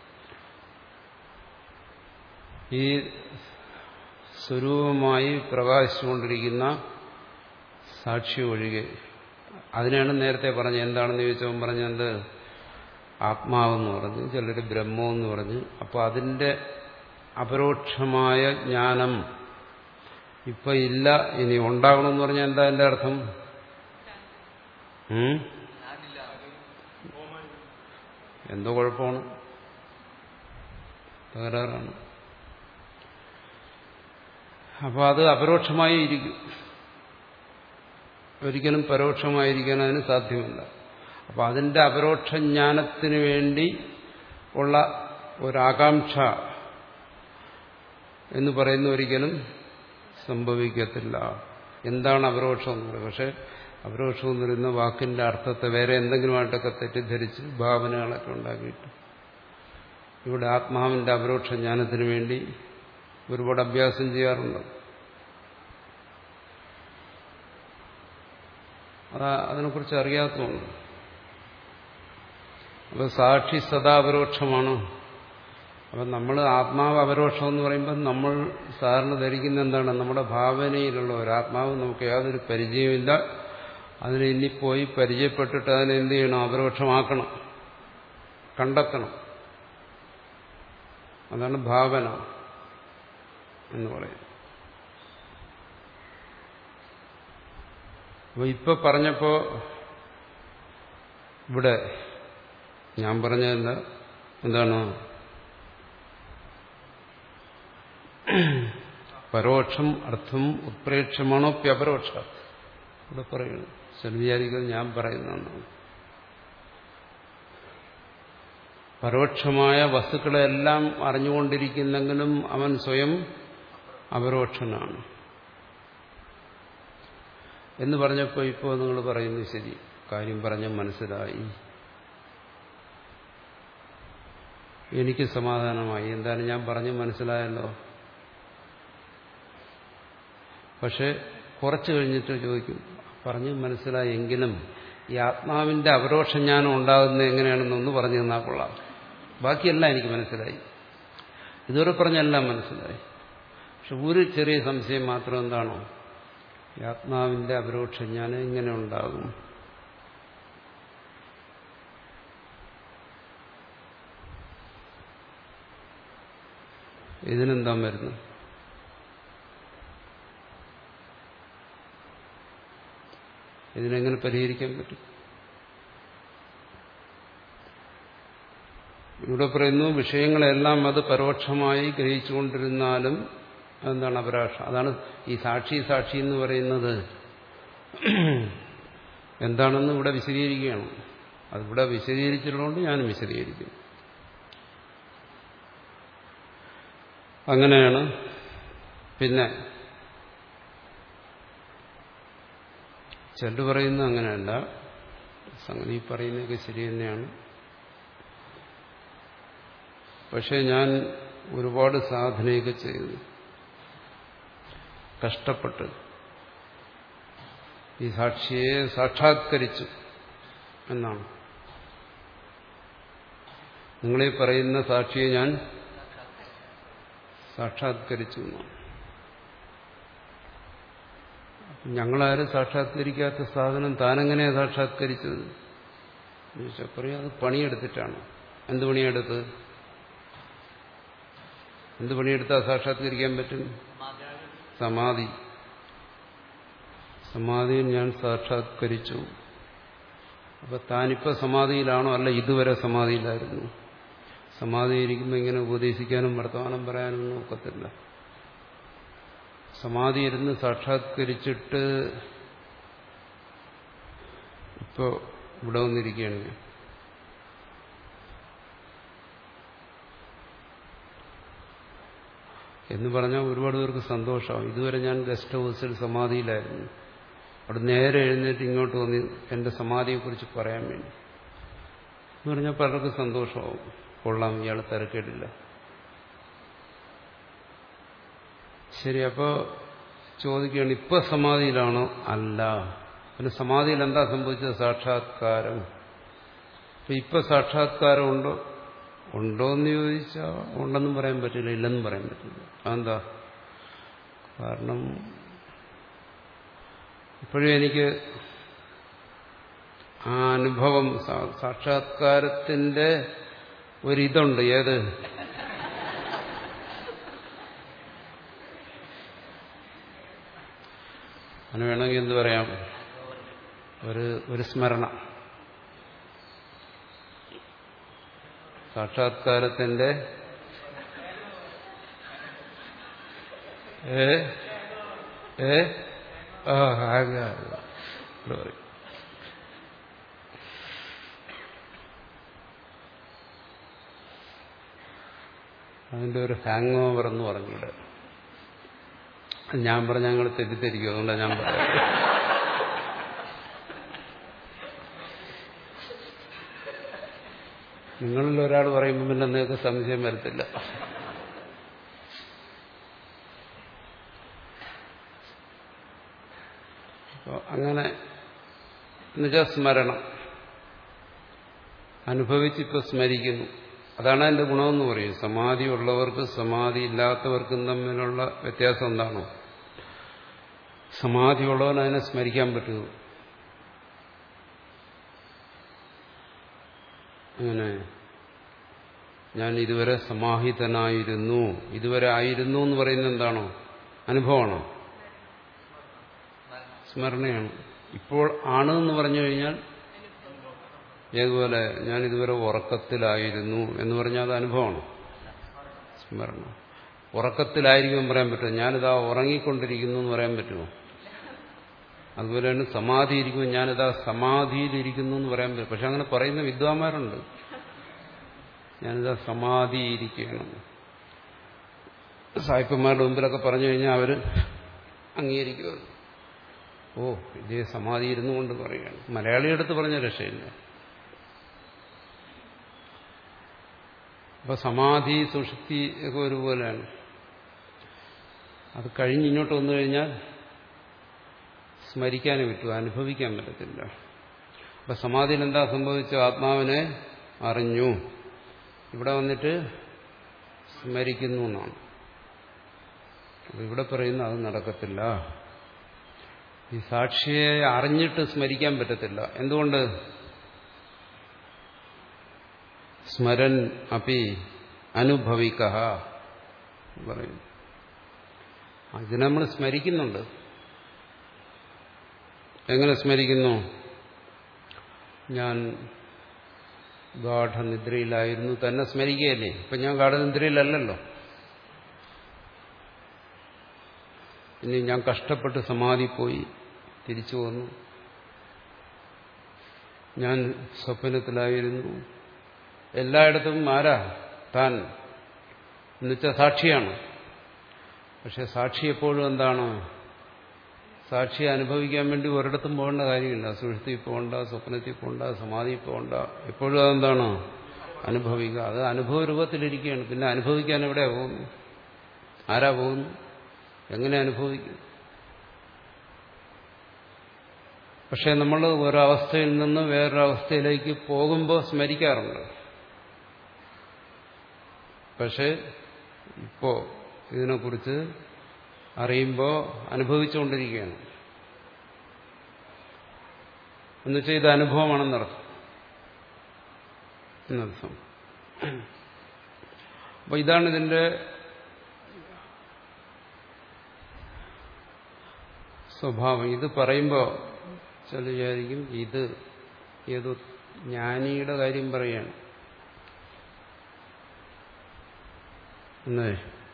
ഈ സ്വരൂപമായി പ്രകാശിച്ചുകൊണ്ടിരിക്കുന്ന സാക്ഷി ഒഴികെ, അതിനാണ് നേരത്തെ പറഞ്ഞത്. എന്താണെന്ന് ചോദിച്ചവൻ പറഞ്ഞത് ആത്മാവെന്ന് പറഞ്ഞു, ചിലർ ബ്രഹ്മമെന്ന് പറഞ്ഞു. അപ്പോൾ അതിന്റെ അപരോക്ഷമായ ജ്ഞാനം ഇപ്പൊ ഇല്ല, ഇനി ഉണ്ടാകണമെന്ന് പറഞ്ഞാൽ എന്താ എന്റെ അർത്ഥം? എന്തോ കുഴപ്പമാണ്, തകരാറാണ്. അപ്പോൾ അത് അപരോക്ഷമായി ഇരിക്കും, ഒരിക്കലും പരോക്ഷമായിരിക്കാൻ അതിന് സാധ്യമല്ല. അപ്പോൾ അതിന്റെ അപരോക്ഷ ജ്ഞാനത്തിന് വേണ്ടി ഉള്ള ഒരാകാംക്ഷ എന്ന് പറയുന്ന ഒരിക്കലും സംഭവിക്കത്തില്ല. എന്താണ് അപരോക്ഷം എന്ന് പറയുന്നത്? പക്ഷെ അപരോക്ഷം എന്ന് പറയുന്ന വാക്കിന്റെ അർത്ഥത്തെ വേറെ എന്തെങ്കിലുമായിട്ടൊക്കെ തെറ്റിദ്ധരിച്ച് ഭാവനകളൊക്കെ ഉണ്ടാക്കിയിട്ട് ഇവിടെ ആത്മാവിന്റെ അപരോക്ഷ ജ്ഞാനത്തിന് വേണ്ടി ഒരുപാട് അഭ്യാസം ചെയ്യാറുണ്ട്. അതാ അതിനെക്കുറിച്ച് അറിയാത്തതുണ്ട്. അപ്പൊ സാക്ഷി സദാ അപരോക്ഷമാണ്. അപ്പം നമ്മൾ ആത്മാവ് അപരോക്ഷം എന്ന് പറയുമ്പോൾ നമ്മൾ സാധാരണ ധരിക്കുന്ന എന്താണ്? നമ്മുടെ ഭാവനയിലുള്ള ഒരാത്മാവ് നമുക്ക് യാതൊരു പരിചയമില്ല, അതിനെ ഇനിപ്പോയി പരിചയപ്പെട്ടിട്ട് അതിനെ എന്ത് ചെയ്യണം? അപരോക്ഷമാക്കണം, കണ്ടെത്തണം. അതാണ് ഭാവന എന്ന് പറയും. അപ്പൊ ഇപ്പൊ പറഞ്ഞപ്പോ ഇവിടെ ഞാൻ പറഞ്ഞതല്ല, എന്താണ്? പരോക്ഷം അർത്ഥം ഉത്പ്രേക്ഷമാണോ പ്യപരോക്ഷ? ഇവിടെ പറയുന്നു. ചില വിചാരിക്കുന്നത് ഞാൻ പറയുന്നതാണ്. പരോക്ഷമായ വസ്തുക്കളെല്ലാം അറിഞ്ഞുകൊണ്ടിരിക്കുന്നെങ്കിലും അവൻ സ്വയം അപരോക്ഷനാണ് എന്ന് പറഞ്ഞപ്പോൾ ഇപ്പോൾ നിങ്ങൾ പറയുന്നു ശരി, കാര്യം പറഞ്ഞ മനസ്സിലായി, എനിക്ക് സമാധാനമായി, എന്തായാലും ഞാൻ പറഞ്ഞു മനസ്സിലായല്ലോ. പക്ഷെ കുറച്ച് കഴിഞ്ഞിട്ട് ചോദിക്കും, പറഞ്ഞു മനസ്സിലായെങ്കിലും ഈ ആത്മാവിന്റെ അപരോക്ഷ ജ്ഞാനം ഉണ്ടാകുന്നത് എങ്ങനെയാണെന്നൊന്ന് പറഞ്ഞു തന്നാൽ കൊള്ളാം. ബാക്കിയെല്ലാം എനിക്ക് മനസ്സിലായി. ഇതുവരെ പറഞ്ഞെല്ലാം മനസ്സിലായി. പക്ഷെ ഒരു ചെറിയ സംശയം മാത്രം എന്താണോ, ഈ ആത്മാവിന്റെ അപരോക്ഷജ്ഞാനം ഇങ്ങനെ ഉണ്ടാകും. ഇതിനെന്താ മരുന്ന്? ഇതിനെങ്ങനെ പരിഹരിക്കാൻ പറ്റും? ഇവിടെ പറയുന്നു വിഷയങ്ങളെല്ലാം അത് പരോക്ഷമായി ഗ്രഹിച്ചുകൊണ്ടിരുന്നാലും എന്താണ് അപരോക്ഷ. അതാണ് ഈ സാക്ഷി സാക്ഷി എന്ന് പറയുന്നത് എന്താണെന്ന് ഇവിടെ വിശദീകരിക്കുകയാണ്. അതിവിടെ വിശദീകരിച്ചിട്ടുള്ളതുകൊണ്ട് ഞാനും വിശദീകരിക്കുന്നു. അങ്ങനെയാണ്. പിന്നെ ചിലർ പറയുന്നത് അങ്ങനെയല്ല, സംഗതി പറയുന്നതൊക്കെ ശരി തന്നെയാണ്. പക്ഷെ ഞാൻ ഒരുപാട് സാധനയൊക്കെ ചെയ്തു, കഷ്ടപ്പെട്ട് ഈ സാക്ഷിയെ സാക്ഷാത്കരിച്ചു എന്നാണ്. നിങ്ങളീ പറയുന്ന സാക്ഷിയെ ഞാൻ സാക്ഷാത്കരിച്ചു എന്നാണ്. ഞങ്ങളാരും സാക്ഷാത്കരിക്കാത്ത സാധനം താനെങ്ങനെയാണ് സാക്ഷാത്കരിച്ചത് ചോദിച്ചാൽ പറയും അത് പണിയെടുത്തിട്ടാണ്. എന്ത് പണിയെടുത്ത്? എന്ത് പണിയെടുത്താൽ സാക്ഷാത്കരിക്കാൻ പറ്റും? സമാധി. സമാധിയിൽ ഞാൻ സാക്ഷാത്കരിച്ചു. അപ്പൊ താനിപ്പോ സമാധിയിലാണോ? അല്ല, ഇതുവരെ സമാധിയിലായിരുന്നു. സമാധിയിരിക്കുമ്പോൾ ഇങ്ങനെ ഉപദേശിക്കാനും വർത്തമാനം പറയാനും നോക്കത്തില്ല. സമാധി ഇരുന്ന് സാക്ഷാത്കരിച്ചിട്ട് ഇപ്പോ ഇവിടെ വന്നിരിക്കുകയാണ് ഞാൻ. എന്ന് പറഞ്ഞാൽ ഒരുപാട് പേർക്ക് സന്തോഷമാവും. ഇതുവരെ ഞാൻ ഗസ്റ്റ് ഹൗസിൽ സമാധിയിലായിരുന്നു, അവിടെ നേരെ എഴുന്നേറ്റ് ഇങ്ങോട്ട് വന്ന് എന്റെ സമാധിയെക്കുറിച്ച് പറയാൻ വേണ്ടി എന്ന് പറഞ്ഞാൽ പലർക്കും സന്തോഷമാവും. കൊള്ളാം, ഇയാൾ തിരക്കേടില്ല. ശരി, അപ്പോ ചോദിക്കുകയാണ് ഇപ്പൊ സമാധിയിലാണോ? അല്ല. പിന്നെ സമാധിയിൽ എന്താ സംഭവിച്ചത്? സാക്ഷാത്കാരം. അപ്പൊ ഇപ്പൊ സാക്ഷാത്കാരം ഉണ്ടോ? ഉണ്ടോയെന്ന് ചോദിച്ചാൽ ഉണ്ടെന്നും പറയാൻ പറ്റില്ല, ഇല്ലെന്നും പറയാൻ പറ്റില്ല. അതെന്താ? കാരണം ഇപ്പോഴും എനിക്ക് ആ അനുഭവം, സാക്ഷാത്കാരത്തിന്റെ ഒരിതുണ്ട്. ഏത്? അതിന് വേണമെങ്കിൽ എന്ത് പറയാം, ഒരു ഒരു സ്മരണ. സാക്ഷാത്കാരത്തിന്റെ ഏ ഏ ആ അതിന്റെ ഒരു ഹാങ് ഓവർ എന്ന് പറഞ്ഞൂടെ? ഞാൻ പറഞ്ഞ ഞങ്ങൾ തെറ്റിദ്ധരിക്കും, അതുകൊണ്ടാണ് ഞാൻ പറയാം. നിങ്ങളിൽ ഒരാൾ പറയുമ്പോൾ പിന്നെ നിങ്ങൾക്ക് സംശയം വരത്തില്ല. അപ്പോൾ അങ്ങനെ എന്നുവെച്ചാൽ സ്മരണം, അനുഭവിച്ചിപ്പോൾ സ്മരിക്കുന്നു. അതാണ് അതിന്റെ ഗുണമെന്ന് പറയും. സമാധി ഉള്ളവർക്കും സമാധി ഇല്ലാത്തവർക്കും തമ്മിലുള്ള വ്യത്യാസം എന്താണോ? സമാധി ഉള്ളവൻ അതിനെ സ്മരിക്കാൻ പറ്റുമോ? അങ്ങനെ ഞാൻ ഇതുവരെ സമാഹിതനായിരുന്നു, ഇതുവരെ ആയിരുന്നു എന്ന് പറയുന്നത് എന്താണോ? അനുഭവമാണോ? സ്മരണയാണ്. ഇപ്പോൾ ആണ് എന്ന് പറഞ്ഞു കഴിഞ്ഞാൽ ഏതുപോലെ ഞാൻ ഇതുവരെ ഉറക്കത്തിലായിരുന്നു എന്ന് പറഞ്ഞാൽ അത് അനുഭവമാണ്, സ്മരണ. ഉറക്കത്തിലായിരിക്കും പറയാൻ പറ്റുമോ? ഞാനിതാ ഉറങ്ങിക്കൊണ്ടിരിക്കുന്നു എന്ന് പറയാൻ പറ്റുമോ? അതുപോലെ തന്നെ സമാധി ഇരിക്കുമ്പോൾ ഞാനിതാ സമാധിയിലിരിക്കുന്നു എന്ന് പറയാൻ പറ്റും. പക്ഷെ അങ്ങനെ പറയുന്ന വിദ്വാന്മാരുണ്ട്. ഞാനിതാ സമാധിയിരിക്കണം. സായിപ്പന്മാരുടെ മുമ്പിലൊക്കെ പറഞ്ഞു കഴിഞ്ഞാൽ അവർ അംഗീകരിക്കുമത്. ഓ, ഇതേ സമാധി ഇരുന്നു കൊണ്ട് പറയുകയാണ്. മലയാളിയെടുത്ത് പറഞ്ഞ രക്ഷയില്ല. അപ്പൊ സമാധി സുഷുപ്തി ഒക്കെ ഒരുപോലെയാണ്. അത് കഴിഞ്ഞ് ഇങ്ങോട്ട് വന്നു കഴിഞ്ഞാൽ സ്മരിക്കാനേ പറ്റൂ, അനുഭവിക്കാൻ പറ്റത്തില്ല. അപ്പൊ സമാധിയിൽ എന്താ സംഭവിച്ചത്? ആത്മാവിനെ അറിഞ്ഞു. ഇവിടെ വന്നിട്ട് സ്മരിക്കുന്നു എന്നാണ്. അപ്പോൾ ഇവിടെ പറയുന്നത് അത് നടക്കത്തില്ല. ഈ സാക്ഷിയെ അറിഞ്ഞിട്ട് സ്മരിക്കാൻ പറ്റത്തില്ല. എന്തുകൊണ്ട്? സ്മരൻ അപി അനുഭവിക പറയുന്നു. അതിനെ നമ്മൾ സ്മരിക്കുന്നുണ്ട്. എങ്ങനെ സ്മരിക്കുന്നു? ഞാൻ ഗാഠനിദ്രയിലായിരുന്നു തന്നെ സ്മരിക്കുകയല്ലേ. ഇപ്പൊ ഞാൻ ഗാഠനിദ്രയിലല്ലല്ലോ. ഇനി ഞാൻ കഷ്ടപ്പെട്ട് സമാധി പോയി തിരിച്ചു വന്നു, ഞാൻ സ്വപ്നത്തിലായിരുന്നു. എല്ലായിടത്തും ആരാ? താൻ എന്നുവെച്ചാൽ സാക്ഷിയാണ്. പക്ഷെ സാക്ഷി എപ്പോഴും എന്താണ്? സാക്ഷിയെ അനുഭവിക്കാൻ വേണ്ടി ഒരിടത്തും പോകേണ്ട കാര്യമില്ല. സുഷുപ്തിയിൽ പോകണ്ട, സ്വപ്നത്തിൽ പോകണ്ട, സമാധിയിൽ പോകണ്ട. എപ്പോഴും അതെന്താണ്? അനുഭവിക്കുക. അത് അനുഭവ രൂപത്തിലിരിക്കുകയാണ്. പിന്നെ അനുഭവിക്കാൻ എവിടെയാ പോകുന്നു? ആരാ പോകുന്നു? എങ്ങനെ അനുഭവിക്കും? പക്ഷെ നമ്മൾ ഒരവസ്ഥയിൽ നിന്ന് വേറൊരവസ്ഥയിലേക്ക് പോകുമ്പോൾ സ്മരിക്കാറുണ്ട്. പക്ഷെ ഇപ്പോ ഇതിനെക്കുറിച്ച് അറിയുമ്പോൾ അനുഭവിച്ചുകൊണ്ടിരിക്കുകയാണ്. എന്നുവെച്ചാൽ ഇത് അനുഭവമാണെന്നർത്ഥം എന്നർത്ഥം. അപ്പൊ ഇതാണ് ഇതിന്റെ സ്വഭാവം. ഇത് പറയുമ്പോൾ ചില വിചാരിക്കും ഇത് ഏതോ ജ്ഞാനിയുടെ കാര്യം പറയാണ് എന്നേ.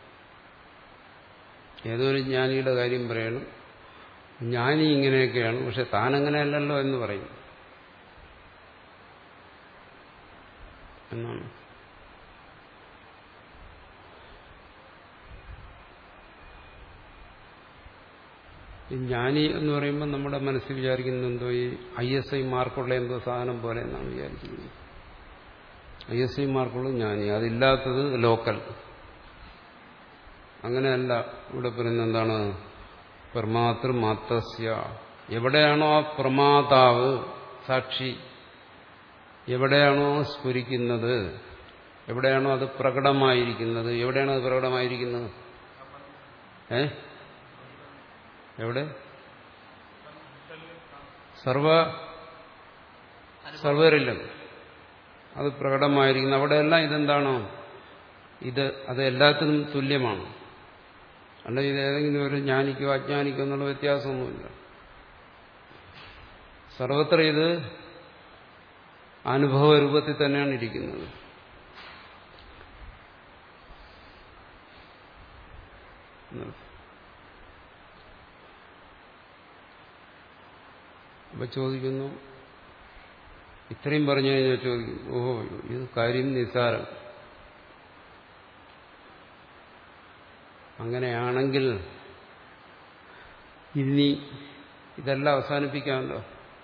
ഏതോ ഒരു ജ്ഞാനിയുടെ കാര്യം പറയണം. ജ്ഞാനി ഇങ്ങനെയൊക്കെയാണ്, പക്ഷെ താനങ്ങനെയല്ലല്ലോ എന്ന് പറയും എന്നാണ്. ഈ ജ്ഞാനി എന്ന് പറയുമ്പോൾ നമ്മുടെ മനസ്സിൽ വിചാരിക്കുന്നത് എന്തോ ഈ ഐ എസ് ഐ മാർക്കുള്ള എന്തോ സാധനം പോലെ എന്നാണ് വിചാരിക്കുന്നത്. ഐ എസ് ഐ മാർക്കുള്ള ജ്ഞാനി, അതില്ലാത്തത് ലോക്കൽ. അങ്ങനെയല്ല. ഇവിടെ പറയുന്നത് എന്താണ്? പ്രമാതൃ മാത്രസ്യ. എവിടെയാണോ ആ പ്രമാതാവ് സാക്ഷി, എവിടെയാണോ സ്ഫുരിക്കുന്നത്, എവിടെയാണോ അത് പ്രകടമായിരിക്കുന്നത്, എവിടെയാണോ അത് പ്രകടമായിരിക്കുന്നത്? ഏ എവിടെ? സർവ സർവരിലും അത് പ്രകടമായിരിക്കുന്നു. അവിടെയെല്ലാം ഇതെന്താണോ? ഇത് അത് എല്ലാത്തിനും തുല്യമാണ്. അല്ല ഇത് ഏതെങ്കിലും ഒരു ജ്ഞാനിക്കോ അജ്ഞാനിക്കോ എന്നുള്ള വ്യത്യാസമൊന്നുമില്ല. സർവത്ര ഇത് അനുഭവ രൂപത്തിൽ തന്നെയാണ് ഇരിക്കുന്നത്. അപ്പൊ ചോദിക്കുന്നു, ഇത്രയും പറഞ്ഞു കഴിഞ്ഞാൽ ചോദിക്കും, ഓഹോ ഇത് കാര്യം നിസ്സാരം. അങ്ങനെയാണെങ്കിൽ ഇനി ഇതെല്ലാം അവസാനിപ്പിക്കാമല്ലോ.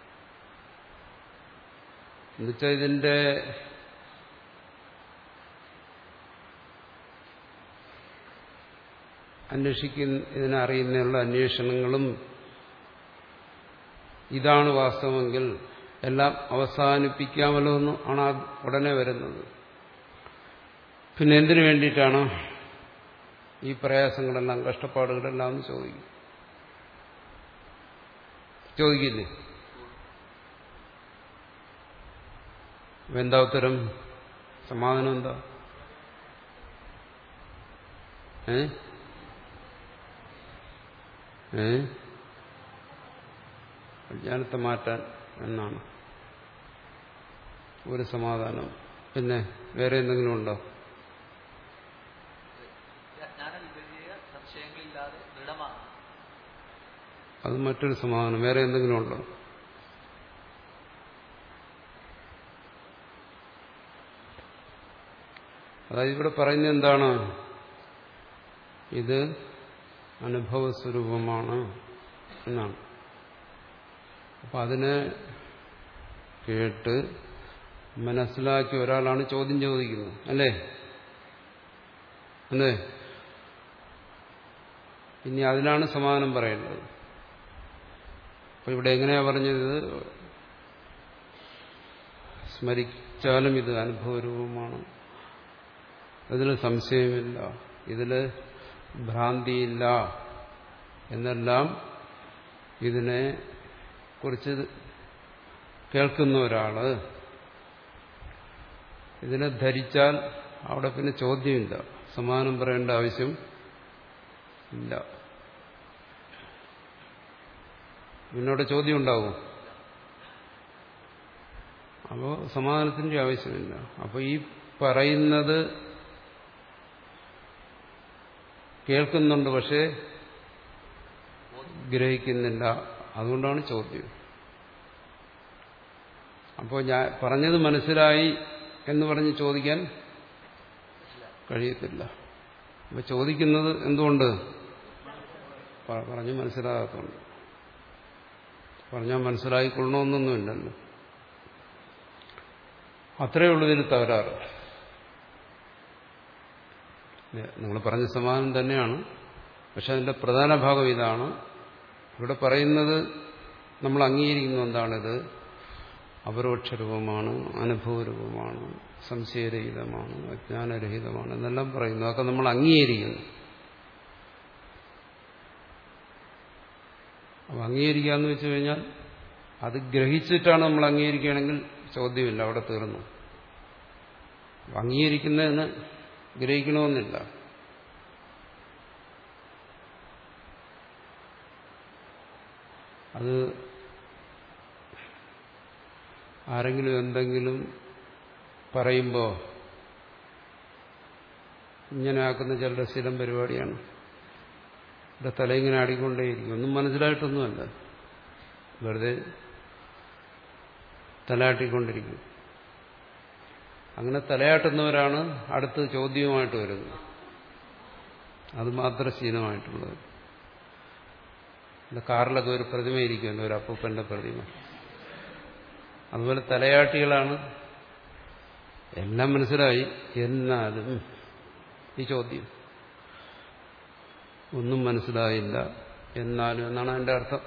എന്നുവെച്ചാൽ ഇതിന്റെ അന്വേഷിക്കുന്ന ഇതിനറിയുന്നതിനുള്ള അന്വേഷണങ്ങളും ഇതാണ് വാസ്തവമെങ്കിൽ എല്ലാം അവസാനിപ്പിക്കാമല്ലോ എന്ന് ആണ് ഉടനെ വരുന്നത്. പിന്നെ എന്തിനു വേണ്ടിയിട്ടാണ് ഈ പ്രയാസങ്ങളെല്ലാം, കഷ്ടപ്പാടുകളെല്ലാം എന്ന് ചോദിക്കും. ചോദിക്കില്ലേ? എന്താ ഉത്തരം? സമാധാനം എന്താ? ഏ ഏ അജ്ഞാനത്തെ മാറ്റാൻ എന്നാണ് ഒരു സമാധാനം. പിന്നെ വേറെ എന്തെങ്കിലും ഉണ്ടോ? അത് മറ്റൊരു സമാധാനം. വേറെ എന്തെങ്കിലും ഉണ്ടോ? അതായത് ഇവിടെ പറയുന്നത് എന്താണ്? ഇത് അനുഭവസ്വരൂപമാണ് എന്നാണ്. അപ്പൊ അതിനെ കേട്ട് മനസ്സിലാക്കി ഒരാളാണ് ചോദ്യം ചോദിക്കുന്നത്, അല്ലേ അല്ലേ ഇനി അതിനാണ് സമാധാനം പറയേണ്ടത്. അപ്പൊ ഇവിടെ എങ്ങനെയാ പറഞ്ഞത്? സ്മരിച്ചാലും ഇത് അനുഭവരൂപമാണ് അതിൽ സംശയമില്ല, ഇതിൽ ഭ്രാന്തിയില്ല എന്നെല്ലാം ഇതിനെ കുറിച്ച് കേൾക്കുന്ന ഒരാള് ഇതിനെ ധരിച്ചാൽ അവിടെ പിന്നെ ചോദ്യമില്ല, സമാധാനം പറയേണ്ട ആവശ്യം ഇല്ല. പിന്നവിടെ ചോദ്യം ഉണ്ടാവും. അപ്പോൾ സമാധാനത്തിന്റെ ആവശ്യമില്ല. അപ്പോൾ ഈ പറയുന്നത് കേൾക്കുന്നുണ്ട്, പക്ഷേ ഗ്രഹിക്കുന്നില്ല. അതുകൊണ്ടാണ് ചോദ്യം. അപ്പോൾ ഞാൻ പറഞ്ഞത് മനസ്സിലായി എന്ന് പറഞ്ഞ് ചോദിക്കാൻ കഴിയത്തില്ല. അപ്പോൾ ചോദിക്കുന്നത് എന്തുകൊണ്ട്? പറഞ്ഞ് മനസ്സിലാകാത്തതുകൊണ്ട്. പറഞ്ഞാൽ മനസ്സിലായിക്കൊള്ളണമെന്നൊന്നുമില്ലല്ലോ. അത്രയേ ഉള്ളൂ ഇതിൽ തകരാറ്. നിങ്ങൾ പറഞ്ഞ സമാധാനം തന്നെയാണ്, പക്ഷെ അതിന്റെ പ്രധാന ഭാഗം ഇതാണ്. ഇവിടെ പറയുന്നത് നമ്മൾ അംഗീകരിക്കുന്ന എന്താണിത്? അപരോക്ഷരൂപമാണ്, അനുഭവരൂപമാണ്, സംശയരഹിതമാണ്, അജ്ഞാനരഹിതമാണ് എന്നെല്ലാം പറയുന്നു. അതൊക്കെ നമ്മൾ അംഗീകരിക്കുന്നു. അപ്പം അംഗീകരിക്കുക എന്ന് വെച്ച് കഴിഞ്ഞാൽ അത് ഗ്രഹിച്ചിട്ടാണ് നമ്മൾ അംഗീകരിക്കുകയാണെങ്കിൽ ചോദ്യമില്ല, അവിടെ തീർന്നു. അംഗീകരിക്കുന്നതിന് ഗ്രഹിക്കണമെന്നില്ല. അത് ആരെങ്കിലും എന്തെങ്കിലും പറയുമ്പോൾ ഇങ്ങനെ ആക്കുന്ന ചിലരുടെ സ്ഥിരം പരിപാടിയാണ്. ഇവിടെ തല ഇങ്ങനെ ആടിക്കൊണ്ടേയിരിക്കും. ഒന്നും മനസ്സിലായിട്ടൊന്നുമല്ല, വെറുതെ തലയാട്ടിക്കൊണ്ടിരിക്കും. അങ്ങനെ തലയാട്ടുന്നവരാണ് അടുത്ത് ചോദ്യവുമായിട്ട് വരുന്നത്. അത് മാത്രം ശീലമായിട്ടുള്ളത്. കാറിലൊക്കെ ഒരു പ്രതിമ ഇരിക്കുമല്ലോ, ഒരു അപ്പൂപ്പന്റെ പ്രതിമ. അതുപോലെ തലയാട്ടികളാണ്. എല്ലാം മനസ്സിലായി, എന്നാലും ഈ ചോദ്യം ഒന്നും മനസ്സിലായില്ല എന്നാലും എന്നാണ് അതിന്റെ അർത്ഥം.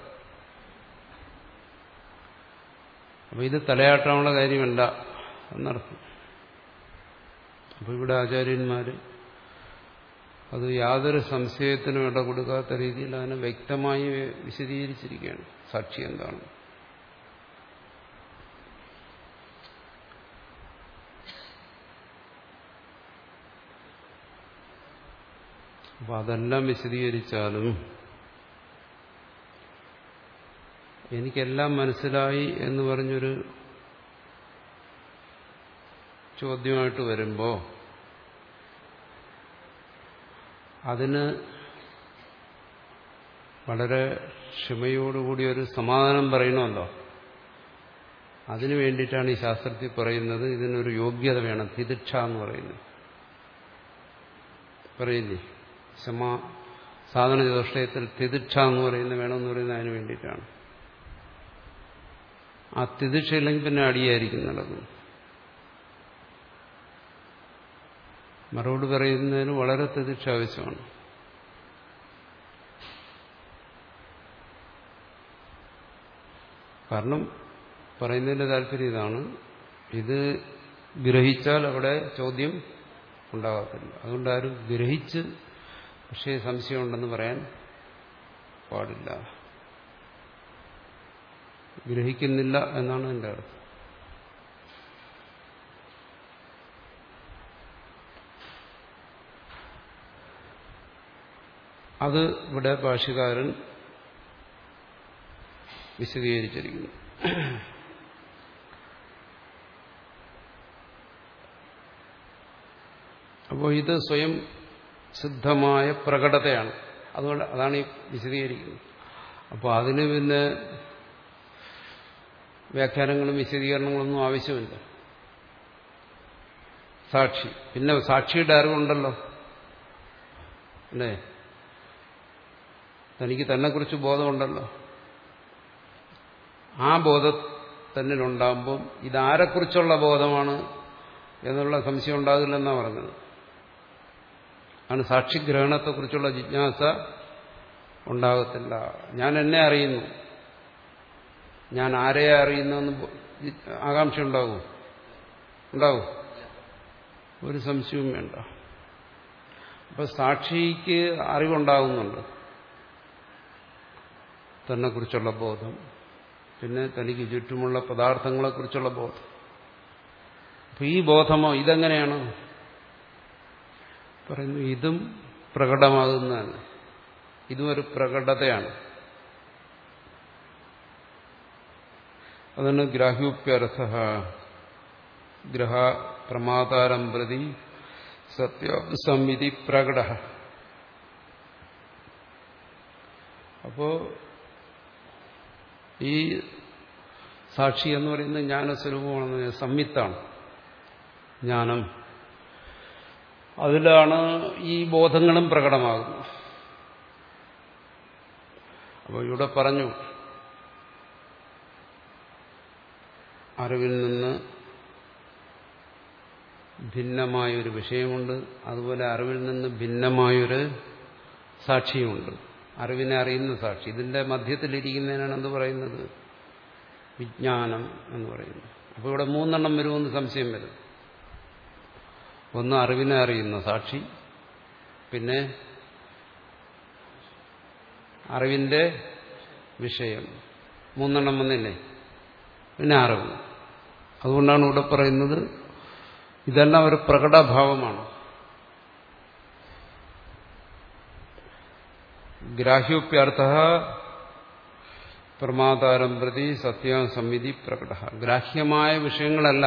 അപ്പൊ ഇത് തലയാട്ടാനുള്ള കാര്യമല്ല എന്നർത്ഥം. അപ്പൊ ഇവിടെ ആചാര്യന്മാര് അത് യാതൊരു സംശയത്തിനും ഇട കൊടുക്കാത്ത രീതിയിൽ അതിനെ വ്യക്തമായി വിശദീകരിച്ചിരിക്കുകയാണ്. സാക്ഷി എന്താണ്? അപ്പൊ അതെല്ലാം വിശദീകരിച്ചാലും എനിക്കെല്ലാം മനസ്സിലായി എന്ന് പറഞ്ഞൊരു ചോദ്യമായിട്ട് വരുമ്പോൾ അതിന് വളരെ ക്ഷമയോടുകൂടി ഒരു സമാധാനം പറയണമല്ലോ. അതിനു വേണ്ടിയിട്ടാണ് ഈ ശാസ്ത്രത്തിൽ പറയുന്നത് ഇതിനൊരു യോഗ്യത വേണം. തിദിക്ഷ എന്ന് പറയുന്നത് പറയില്ലേ, ക്ഷമ സാധന ചതുഷ്ടയത്തിൽ തിദിക്ഷ എന്ന് പറയുന്നത് വേണമെന്ന് പറയുന്നത് അതിന് വേണ്ടിയിട്ടാണ്. ആ തിദിക്ഷയില്ലെങ്കിൽ പിന്നെ അടിയായിരിക്കും നടക്കും. മറുപടി പറയുന്നതിന് വളരെ തിദിക്ഷ ആവശ്യമാണ്. കാരണം പറയുന്നതിന്റെ താല്പര്യം ഇതാണ്, ഇത് ഗ്രഹിച്ചാൽ അവിടെ ചോദ്യം ഉണ്ടാകത്തില്ല. അതുകൊണ്ട് ആരും ഗ്രഹിച്ച് പക്ഷേ സംശയമുണ്ടെന്ന് പറയാൻ പാടില്ല. ഗ്രഹിക്കുന്നില്ല എന്നാണ് എൻ്റെ അർത്ഥം. അത് ഇവിടെ ഭാഷ്യകാരൻ വിശദീകരിച്ചിരിക്കുന്നു. അപ്പോൾ ഇത് സ്വയം സിദ്ധമായ പ്രകടതയാണ്. അതുകൊണ്ട് അതാണ് ഈ വിശദീകരിക്കുന്നത്. അപ്പോൾ അതിന് പിന്നെ വ്യാഖ്യാനങ്ങളും വിശദീകരണങ്ങളൊന്നും ആവശ്യമില്ല. സാക്ഷി, പിന്നെ സാക്ഷിയുടെ അറിവുണ്ടല്ലോ അല്ലേ, തനിക്ക് തന്നെക്കുറിച്ച് ബോധമുണ്ടല്ലോ. ആ ബോധം തന്നിലുണ്ടാകുമ്പം ഇതാരെക്കുറിച്ചുള്ള ബോധമാണ് എന്നുള്ള സംശയം ഉണ്ടാകില്ലെന്നാണ് പറഞ്ഞത്. ആണ് സാക്ഷിഗ്രഹണത്തെക്കുറിച്ചുള്ള ജിജ്ഞാസ ഉണ്ടാകത്തില്ല. ഞാൻ എന്നെ അറിയുന്നു, ഞാൻ ആരെയെ അറിയുന്നെന്ന് ആകാംക്ഷ ഉണ്ടാകും ഉണ്ടാവും ഒരു സംശയവും വേണ്ട. അപ്പൊ സാക്ഷിക്ക് അറിവുണ്ടാകുന്നുണ്ട്, തന്നെ കുറിച്ചുള്ള ബോധം, പിന്നെ തനിക്ക് ചുറ്റുമുള്ള പദാർത്ഥങ്ങളെക്കുറിച്ചുള്ള ബോധം. അപ്പൊ ഈ ബോധമോ ഇതെങ്ങനെയാണ് പറയുന്നു? ഇതും പ്രകടമാകുന്നതാണ്, ഇതും ഒരു പ്രകടതയാണ്. അതാണ് ഗ്രാഹ്യോപ്യർത്ഥ ഗ്രഹ പ്രമാതാരം പ്രതി സത്യസംവിധി പ്രകട. അപ്പോ ഈ സാക്ഷി എന്ന് പറയുന്നത് ജ്ഞാനസ്വരൂപമാണെന്ന്, സംവിത്താണ് ജ്ഞാനം. അതിലാണ് ഈ ബോധങ്ങളും പ്രകടമാകുന്നത്. അപ്പോൾ ഇവിടെ പറഞ്ഞു, അറിവിൽ നിന്ന് ഭിന്നമായൊരു വിഷയമുണ്ട്, അതുപോലെ അറിവിൽ നിന്ന് ഭിന്നമായൊരു സാക്ഷിയുമുണ്ട്. അറിവിനെ അറിയുന്ന സാക്ഷി, ഇതിന്റെ മധ്യത്തിലിരിക്കുന്നതിനാണ് എന്ത് പറയുന്നത്? വിജ്ഞാനം എന്ന് പറയുന്നത്. അപ്പോൾ ഇവിടെ മൂന്നെണ്ണം വരുമെന്ന് സംശയം വരും. ഒന്ന് അറിവിനെ അറിയുന്ന സാക്ഷി, പിന്നെ അറിവിന്റെ വിഷയം, മൂന്നെണ്ണം വന്നില്ലേ, പിന്നെ അറിവ്. അതുകൊണ്ടാണ് ഇവിടെ പറയുന്നത് ഇതെല്ലാം ഒരു പ്രകടഭാവമാണ്. ഗ്രാഹ്യോപ്യർത്ഥ പ്രമാതാരം പ്രതി സത്യസംവിധി പ്രകട. ഗ്രാഹ്യമായ വിഷയങ്ങളല്ല,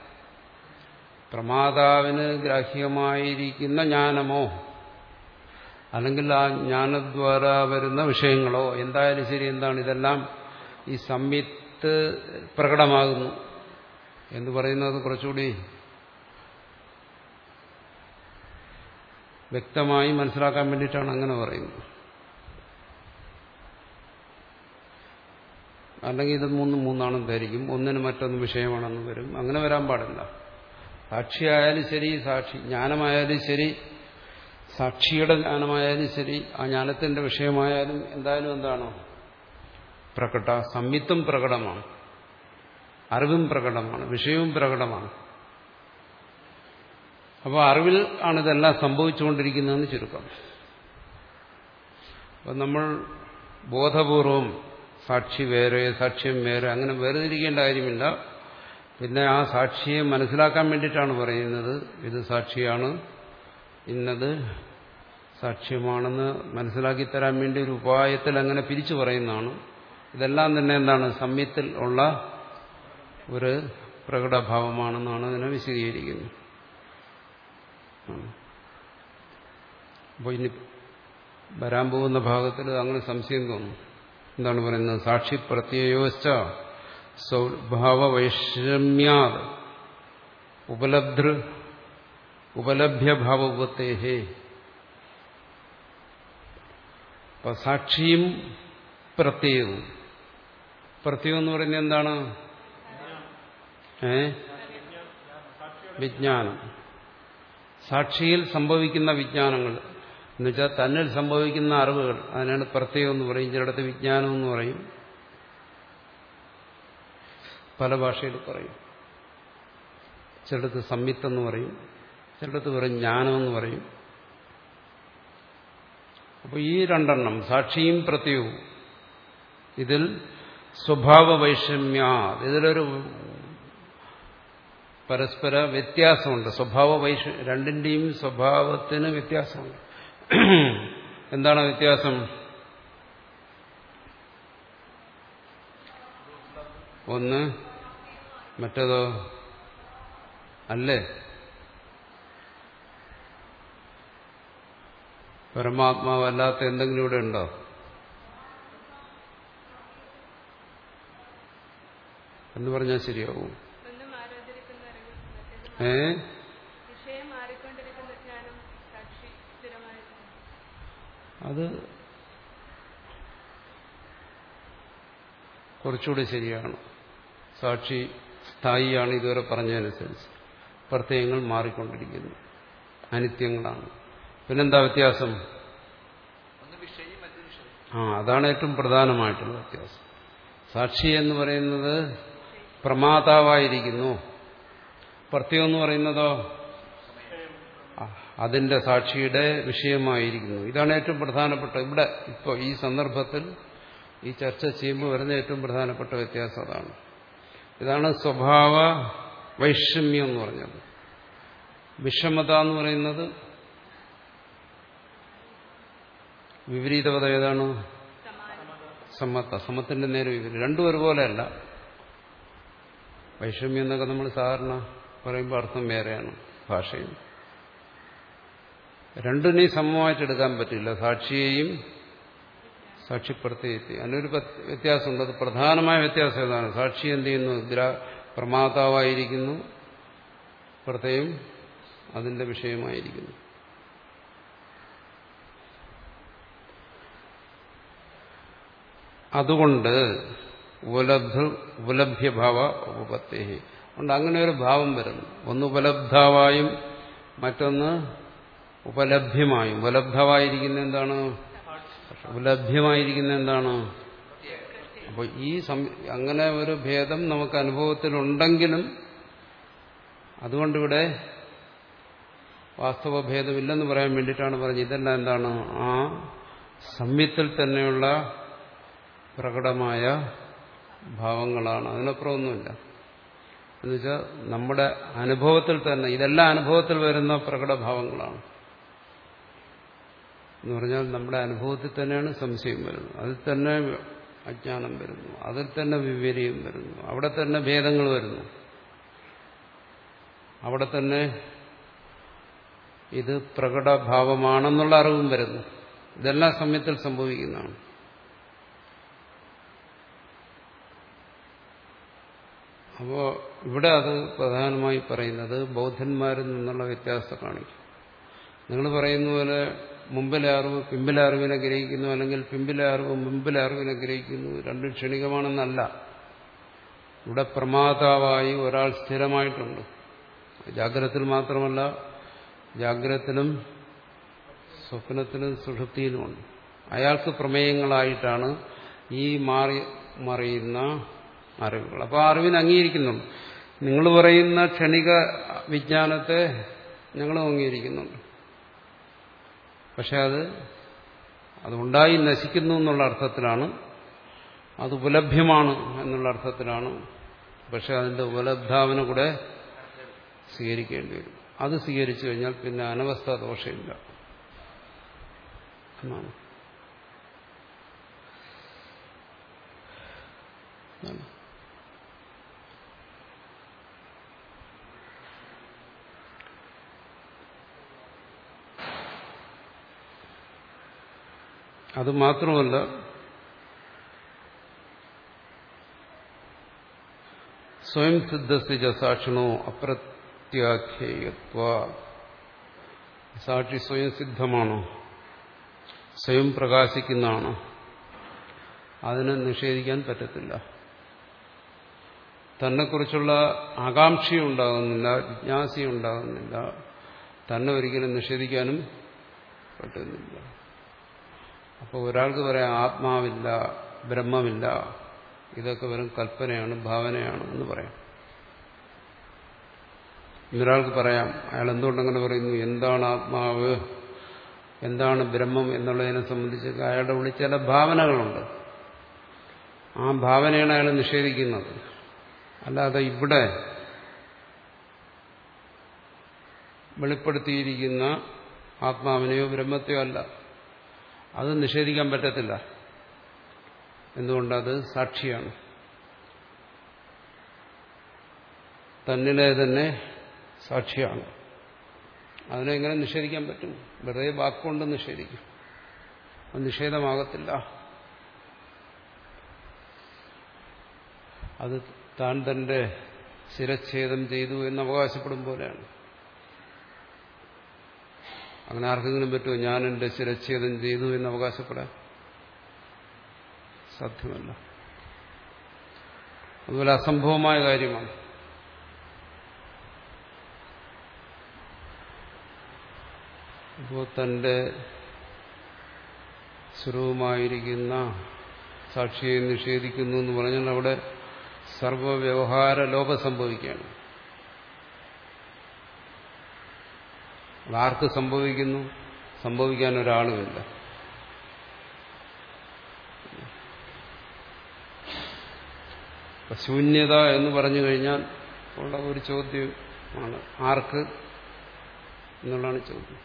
പ്രമാതാവിന് ഗ്രാഹ്യമായിരിക്കുന്ന ജ്ഞാനമോ അല്ലെങ്കിൽ ആ ജ്ഞാനദ്വാര വരുന്ന വിഷയങ്ങളോ എന്തായാലും ശരി, എന്താണ് ഇതെല്ലാം ഈ സംവിത്ത് പ്രകടമാകുന്നു എന്ന് പറയുന്നത് കുറച്ചുകൂടി വ്യക്തമായി മനസ്സിലാക്കാൻ വേണ്ടിയിട്ടാണ് അങ്ങനെ പറയുന്നത്. അല്ലെങ്കിൽ ഇത് മൂന്ന് മൂന്നാണെന്ന് ധരിക്കും, ഒന്നിന് മറ്റൊന്ന് വിഷയമാണെന്ന് വരും. അങ്ങനെ വരാൻ പാടില്ല. സാക്ഷിയായാലും ശരി, സാക്ഷി ജ്ഞാനമായാലും ശരി, സാക്ഷിയുടെ ജ്ഞാനമായാലും ശരി, ആ ജ്ഞാനത്തിന്റെ വിഷയമായാലും എന്തായാലും എന്താണോ പ്രകട. സംവിത്തും പ്രകടമാണ്, അറിവും പ്രകടമാണ്, വിഷയവും പ്രകടമാണ്. അപ്പോൾ അറിവിൽ ആണിതെല്ലാം സംഭവിച്ചുകൊണ്ടിരിക്കുന്നതെന്ന് ചുരുക്കം. അപ്പം നമ്മൾ ബോധപൂർവം സാക്ഷി വേറെ സാക്ഷ്യം വേറെ അങ്ങനെ വേർതിരിക്കേണ്ട കാര്യമില്ല. പിന്നെ ആ സാക്ഷിയെ മനസ്സിലാക്കാൻ വേണ്ടിയിട്ടാണ് പറയുന്നത് ഇത് സാക്ഷിയാണ്, ഇന്നത് സാക്ഷ്യമാണെന്ന് മനസ്സിലാക്കി തരാൻ വേണ്ടി ഒരു ഉപായത്തിൽ അങ്ങനെ പിരിച്ചു പറയുന്നതാണ്. ഇതെല്ലാം തന്നെ എന്താണ്? സംവിത്തിൽ ഉള്ള ഒരു പ്രകടഭാവമാണെന്നാണ് അതിനെ വിശദീകരിക്കുന്നത്. അപ്പോൾ ഇനി വരാൻ പോകുന്ന ഭാഗത്തിൽ അങ്ങനെ സംശയം തോന്നും. എന്താണ് പറയുന്നത്? സാക്ഷി പ്രത്യയോശ്ച സ്വഭാവ വൈഷമ്യാത് ഉപലബ്ധൃ ഉപലഭ്യഭാവോപത്തേഹേ. അപ്പൊ സാക്ഷിയും പ്രത്യയവും. പ്രത്യയം എന്ന് പറയുന്നത് എന്താണ്? ഏ വിജ്ഞാനം. സാക്ഷിയിൽ സംഭവിക്കുന്ന വിജ്ഞാനങ്ങൾ എന്നുവെച്ചാൽ തന്നിൽ സംഭവിക്കുന്ന അറിവുകൾ, അതിനാണ് പ്രത്യയം എന്ന് പറയും. ചിലയിടത്ത് വിജ്ഞാനം എന്ന് പറയും, പല ഭാഷയിൽ പറയും. ചിലടത്ത് സംവിത്തെന്ന് പറയും, ചിലടത്ത് പറയും ജ്ഞാനമെന്ന് പറയും. അപ്പോൾ ഈ രണ്ടെണ്ണം സാക്ഷിയും പ്രത്യയവും ഇതിൽ സ്വഭാവ വൈഷമ്യ, ഇതിലൊരു പരസ്പര വ്യത്യാസമുണ്ട്. സ്വഭാവ വൈഷ രണ്ടിന്റെയും സ്വഭാവത്തിന് വ്യത്യാസമുണ്ട്. എന്താണ് വ്യത്യാസം? ഒന്ന് മറ്റേതോ അല്ലേ? പരമാത്മാവല്ലാത്ത എന്തെങ്കിലും ഇവിടെ ഉണ്ടോ? എന്ന് പറഞ്ഞാൽ ശരിയാവും. ഏ അത് കുറച്ചുകൂടി ശരിയാണ്. സാക്ഷി സ്ഥായിയാണ് ഇതുവരെ പറഞ്ഞതനുസരിച്ച്. പ്രത്യയങ്ങൾ മാറിക്കൊണ്ടിരിക്കുന്നു, അനിത്യങ്ങളാണ്. പിന്നെന്താ വ്യത്യാസം? ആ അതാണ് ഏറ്റവും പ്രധാനമായിട്ടുള്ള വ്യത്യാസം. സാക്ഷി എന്ന് പറയുന്നത് പ്രമാതാവായിരിക്കുന്നു, പ്രത്യയം എന്ന് പറയുന്നതോ അതിന്റെ സാക്ഷിയുടെ വിഷയമായിരിക്കുന്നു. ഇതാണ് ഏറ്റവും പ്രധാനപ്പെട്ട ഇവിടെ ഇപ്പോൾ ഈ സന്ദർഭത്തിൽ ഈ ചർച്ച ചെയ്യുമ്പോൾ വരുന്ന ഏറ്റവും പ്രധാനപ്പെട്ട വ്യത്യാസം അതാണ്. ഇതാണ് സ്വഭാവ വൈഷമ്യം എന്ന് പറഞ്ഞത്. വിഷമത എന്ന് പറയുന്നത് വിപരീതവത ഏതാണ്? സമത്ത. സമത്തിന്റെ നേരെ വിപരീതം. രണ്ടും ഒരുപോലെയല്ല. വൈഷമ്യം എന്നൊക്കെ നമ്മൾ സാധാരണ പറയുമ്പോൾ അർത്ഥം വേറെയാണ് ഭാഷയിൽ. രണ്ടിനെയും സമമായിട്ട് എടുക്കാൻ പറ്റില്ല. സാക്ഷിയെയും സാക്ഷിപ്പെടുത്തി അതിനൊരു വ്യത്യാസമുണ്ട്. അത് പ്രധാനമായ വ്യത്യാസം ഏതാണ്? സാക്ഷി എന്ത് ചെയ്യുന്നു? ഗ്രാ പ്രമാതാവായിരിക്കുന്നു, പ്രത്യേകം അതിന്റെ വിഷയമായിരിക്കുന്നു. അതുകൊണ്ട് ഉപലബ്ധ ഉപലഭ്യഭാവ ഉപപത്തേ അതുകൊണ്ട് അങ്ങനെ ഒരു ഭാവം വരുന്നു. ഒന്ന് ഉപലബ്ധാവായും മറ്റൊന്ന് ഉപലഭ്യമായും. ഉപലബ്ധമായിരിക്കുന്ന എന്താണ്? ഉപലഭ്യമായിരിക്കുന്ന എന്താണ്? അപ്പോൾ ഈ അങ്ങനെ ഒരു ഭേദം നമുക്ക് അനുഭവത്തിലുണ്ടെങ്കിലും അതുകൊണ്ടിവിടെ വാസ്തവ ഭേദമില്ലെന്ന് പറയാൻ വേണ്ടിയിട്ടാണ് പറഞ്ഞത്. ഇതെല്ലാം എന്താണ്? ആ സംയത്തിൽ തന്നെയുള്ള പ്രകടമായ ഭാവങ്ങളാണ്. അതിനപ്പുറം ഒന്നുമില്ല. എന്നുവെച്ചാൽ നമ്മുടെ അനുഭവത്തിൽ തന്നെ ഇതെല്ലാം അനുഭവത്തിൽ വരുന്ന പ്രകടഭാവങ്ങളാണ്. എന്ന് പറഞ്ഞാൽ നമ്മുടെ അനുഭവത്തിൽ തന്നെയാണ് സംശയം വരുന്നത്, അതിൽ തന്നെ അജ്ഞാനം വരുന്നു, അതിൽ തന്നെ വിവേര്യം വരുന്നു, അവിടെ തന്നെ ഭേദങ്ങൾ വരുന്നു, അവിടെ തന്നെ ഇത് പ്രകടഭാവമാണെന്നുള്ള അറിവും വരുന്നു. ഇതെല്ലാം സമയത്തിൽ സംഭവിക്കുന്നതാണ്. അപ്പോൾ ഇവിടെ അത് പ്രധാനമായി പറയുന്നത് ബൗദ്ധന്മാരിൽ നിന്നുള്ള വ്യത്യാസം കാണിക്കും. നിങ്ങൾ പറയുന്ന പോലെ മുമ്പിലെ അറിവ് പിമ്പിലെ അറിവിനെ ഗ്രഹിക്കുന്നു, അല്ലെങ്കിൽ പിമ്പിലെ അറിവ് മുമ്പിലെ അറിവിനെ ഗ്രഹിക്കുന്നു, രണ്ടും ക്ഷണികമാണെന്നല്ല. ഇവിടെ പ്രമാതാവായി ഒരാൾ സ്ഥിരമായിട്ടുണ്ട്. ജാഗ്രതത്തിൽ മാത്രമല്ല, ജാഗ്രതത്തിലും സ്വപ്നത്തിലും സുഷുപ്തിയിലുമുണ്ട്. അയാൾക്ക് പ്രമേയങ്ങളായിട്ടാണ് ഈ മാറി മറിയുന്ന അറിവുകൾ. അപ്പോൾ ആ അറിവിനെ അംഗീകരിക്കുന്നുണ്ട്. നിങ്ങൾ പറയുന്ന ക്ഷണിക വിജ്ഞാനത്തെ ഞങ്ങളും അംഗീകരിക്കുന്നുണ്ട്. പക്ഷെ അത് അതുണ്ടായി നശിക്കുന്നു എന്നുള്ള അർത്ഥത്തിലാണ്, അത് ഉപലഭ്യമാണ് എന്നുള്ള അർത്ഥത്തിലാണ്. പക്ഷെ അതിന്റെ ഉപലബ്ധാവിനെ കൂടെ സ്വീകരിക്കേണ്ടി വരും. അത് സ്വീകരിച്ചു കഴിഞ്ഞാൽ പിന്നെ അനവസ്ഥ ദോഷമില്ല എന്നാണ്. അത് മാത്രമല്ല, സ്വയം സിദ്ധസ്ഥിത സാക്ഷിണോ അപ്രത്യാഖ്യേയത്വ. സാക്ഷി സ്വയം സിദ്ധമാണോ, സ്വയം പ്രകാശിക്കുന്നതാണോ, അതിനെ നിഷേധിക്കാൻ പറ്റത്തില്ല. തന്നെക്കുറിച്ചുള്ള ആകാംക്ഷയും ഉണ്ടാകുന്നില്ല, ജിജ്ഞാസയും ഉണ്ടാകുന്നില്ല, തന്നെ ഒരിക്കലും നിഷേധിക്കാനും പറ്റുന്നില്ല. അപ്പോൾ ഒരാൾക്ക് പറയാം ആത്മാവില്ല, ബ്രഹ്മമില്ല, ഇതൊക്കെ വെറും കൽപ്പനയാണ്, ഭാവനയാണ് എന്ന് പറയാം. ഇന്നൊരാൾക്ക് പറയാം, അയാൾ എന്തുകൊണ്ടങ്ങനെ പറയുന്നു, എന്താണ് ആത്മാവ്, എന്താണ് ബ്രഹ്മം എന്നുള്ളതിനെ സംബന്ധിച്ച് അയാളുടെ ഉള്ളിൽ ചില ഭാവനകളുണ്ട്. ആ ഭാവനയാണ് അയാൾ നിഷേധിക്കുന്നത്. അല്ലാതെ ഇവിടെ വെളിപ്പെടുത്തിയിരിക്കുന്ന ആത്മാവിനെയോ ബ്രഹ്മത്തെയോ അല്ല. അത് നിഷേധിക്കാൻ പറ്റത്തില്ല. എന്തുകൊണ്ടത് സാക്ഷിയാണ്, തന്നിലെ തന്നെ സാക്ഷിയാണ്. അതിനെ എങ്ങനെ നിഷേധിക്കാൻ പറ്റും? വെറുതെ വാക്കുകൊണ്ട് നിഷേധിക്കും, അത് നിഷേധമാകത്തില്ല. അത് താൻ തന്റെ ശിരച്ഛേദം ചെയ്തു എന്ന് അവകാശപ്പെടും പോലെയാണ്. അങ്ങനെ ആർക്കെങ്കിലും പറ്റുമോ ഞാൻ എന്റെ ശിരച്ഛേദം ചെയ്തു എന്ന് അവകാശപ്പെടാൻ? സാധ്യമല്ല. അതുപോലെ അസംഭവമായ കാര്യമാണ്. അപ്പോൾ തന്റെ സ്വരൂപമായിരിക്കുന്ന സാക്ഷിയെ നിഷേധിക്കുന്നു എന്ന് പറഞ്ഞാൽ അവിടെ സർവവ്യവഹാര ലോപം സംഭവിക്കുകയാണ്. അതാർക്ക് സംഭവിക്കുന്നു? സംഭവിക്കാൻ ഒരാളുമില്ല. ശൂന്യത എന്ന് പറഞ്ഞു കഴിഞ്ഞാൽ ഉള്ള ഒരു ചോദ്യമാണ് ആർക്ക് എന്നുള്ളതാണ് ചോദ്യം.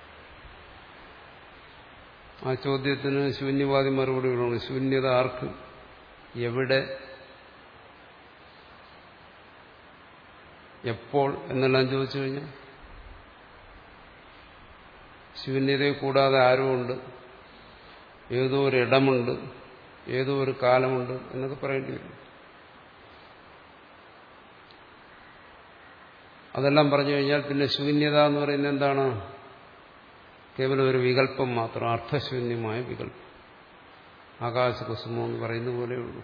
ആ ചോദ്യത്തിന് ശൂന്യവാദി മറുപടി കൊടുക്കണം. ശൂന്യത ആർക്ക്, എവിടെ, എപ്പോൾ എന്നെല്ലാം ചോദിച്ചു കഴിഞ്ഞാൽ ശൂന്യതയെ കൂടാതെ ആരുമുണ്ട്, ഏതോ ഒരു ഇടമുണ്ട്, ഏതോ ഒരു കാലമുണ്ട് എന്നൊക്കെ പറയേണ്ടി വരും. അതെല്ലാം പറഞ്ഞു കഴിഞ്ഞാൽ പിന്നെ ശൂന്യത എന്ന് പറയുന്നത് എന്താണ്? കേവലം ഒരു വികല്പം മാത്രം, അർത്ഥശൂന്യമായ വികല്പം. ആകാശകുസുമം എന്ന് പറയുന്ന പോലെയുള്ളൂ.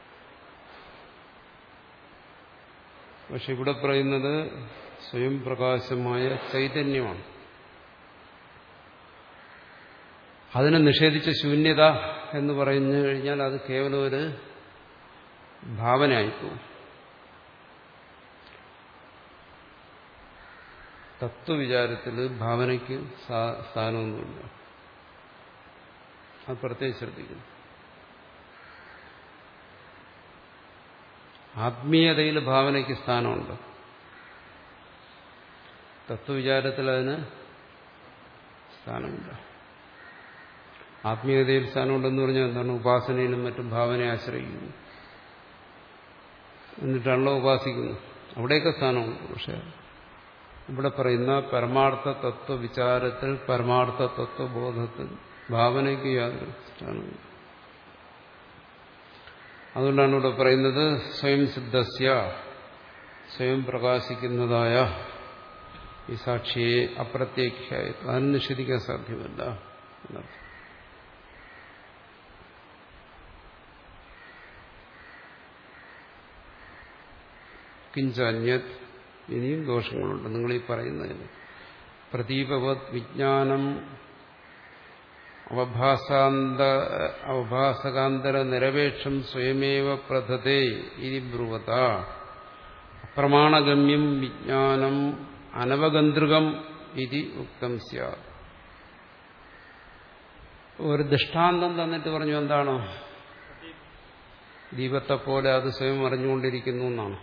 പക്ഷെ ഇവിടെ പറയുന്നത് സ്വയം പ്രകാശമായ ചൈതന്യമാണ്. അതിനെ നിഷേധിച്ച ശൂന്യത എന്ന് പറഞ്ഞു കഴിഞ്ഞാൽ അത് കേവലം ഒരു ഭാവനയായിപ്പോകും. തത്വവിചാരത്തിൽ ഭാവനയ്ക്ക് സ്ഥാനമൊന്നുമില്ല. അത് പ്രത്യേകം ശ്രദ്ധിക്കുന്നു. ആത്മീയതയിൽ ഭാവനയ്ക്ക് സ്ഥാനമുണ്ട്, തത്വവിചാരത്തിൽ അതിന് സ്ഥാനമില്ല. ആത്മീയതയിൽ സ്ഥാനമുണ്ടെന്ന് പറഞ്ഞാൽ എന്താണ്? ഉപാസനയിലും മറ്റും ഭാവനയെ ആശ്രയിക്കുന്നു, എന്നിട്ടാണല്ലോ ഉപാസിക്കുന്നു. അവിടെയൊക്കെ സ്ഥാനമുണ്ട്. പക്ഷെ ഇവിടെ പറയുന്ന പരമാർത്ഥ തത്വവിചാരത്തിൽ, പരമാർത്ഥ തത്വബോധത്തിൽ ഭാവനയ്ക്ക് യാതൊരു സ്ഥാനമില്ല. അതുകൊണ്ടാണ് ഇവിടെ പറയുന്നത് സ്വയം സിദ്ധസ്യ, സ്വയം പ്രകാശിക്കുന്നതായ ഈ സാക്ഷിയെ അപ്രത്യേക്ഷയായി അതിന് നിഷേധിക്കാൻ സാധ്യമല്ല എന്നർത്ഥം. കിഞ്ചന്യത്, ഇനിയും ദോഷങ്ങളുണ്ട് നിങ്ങളീ പറയുന്നതിന്. പ്രതീപവത് വിജ്ഞാനം അവഭാസാന്ത അവഭാസകാന്തര നിരപേക്ഷം സ്വയമേവ പ്രഥതേ ഇതി ബ്രുവത. അപ്രമാണഗമ്യം വിജ്ഞാനം അനവഗന്ത്രികം ഇതി ഉക്തം സ്യാത്. ഒരു ദൃഷ്ടാന്തം തന്നിട്ട് പറഞ്ഞു എന്താണ്? ദീപത്തെ പോലെ അത് സ്വയം അറിഞ്ഞുകൊണ്ടിരിക്കുന്നു എന്നാണ്.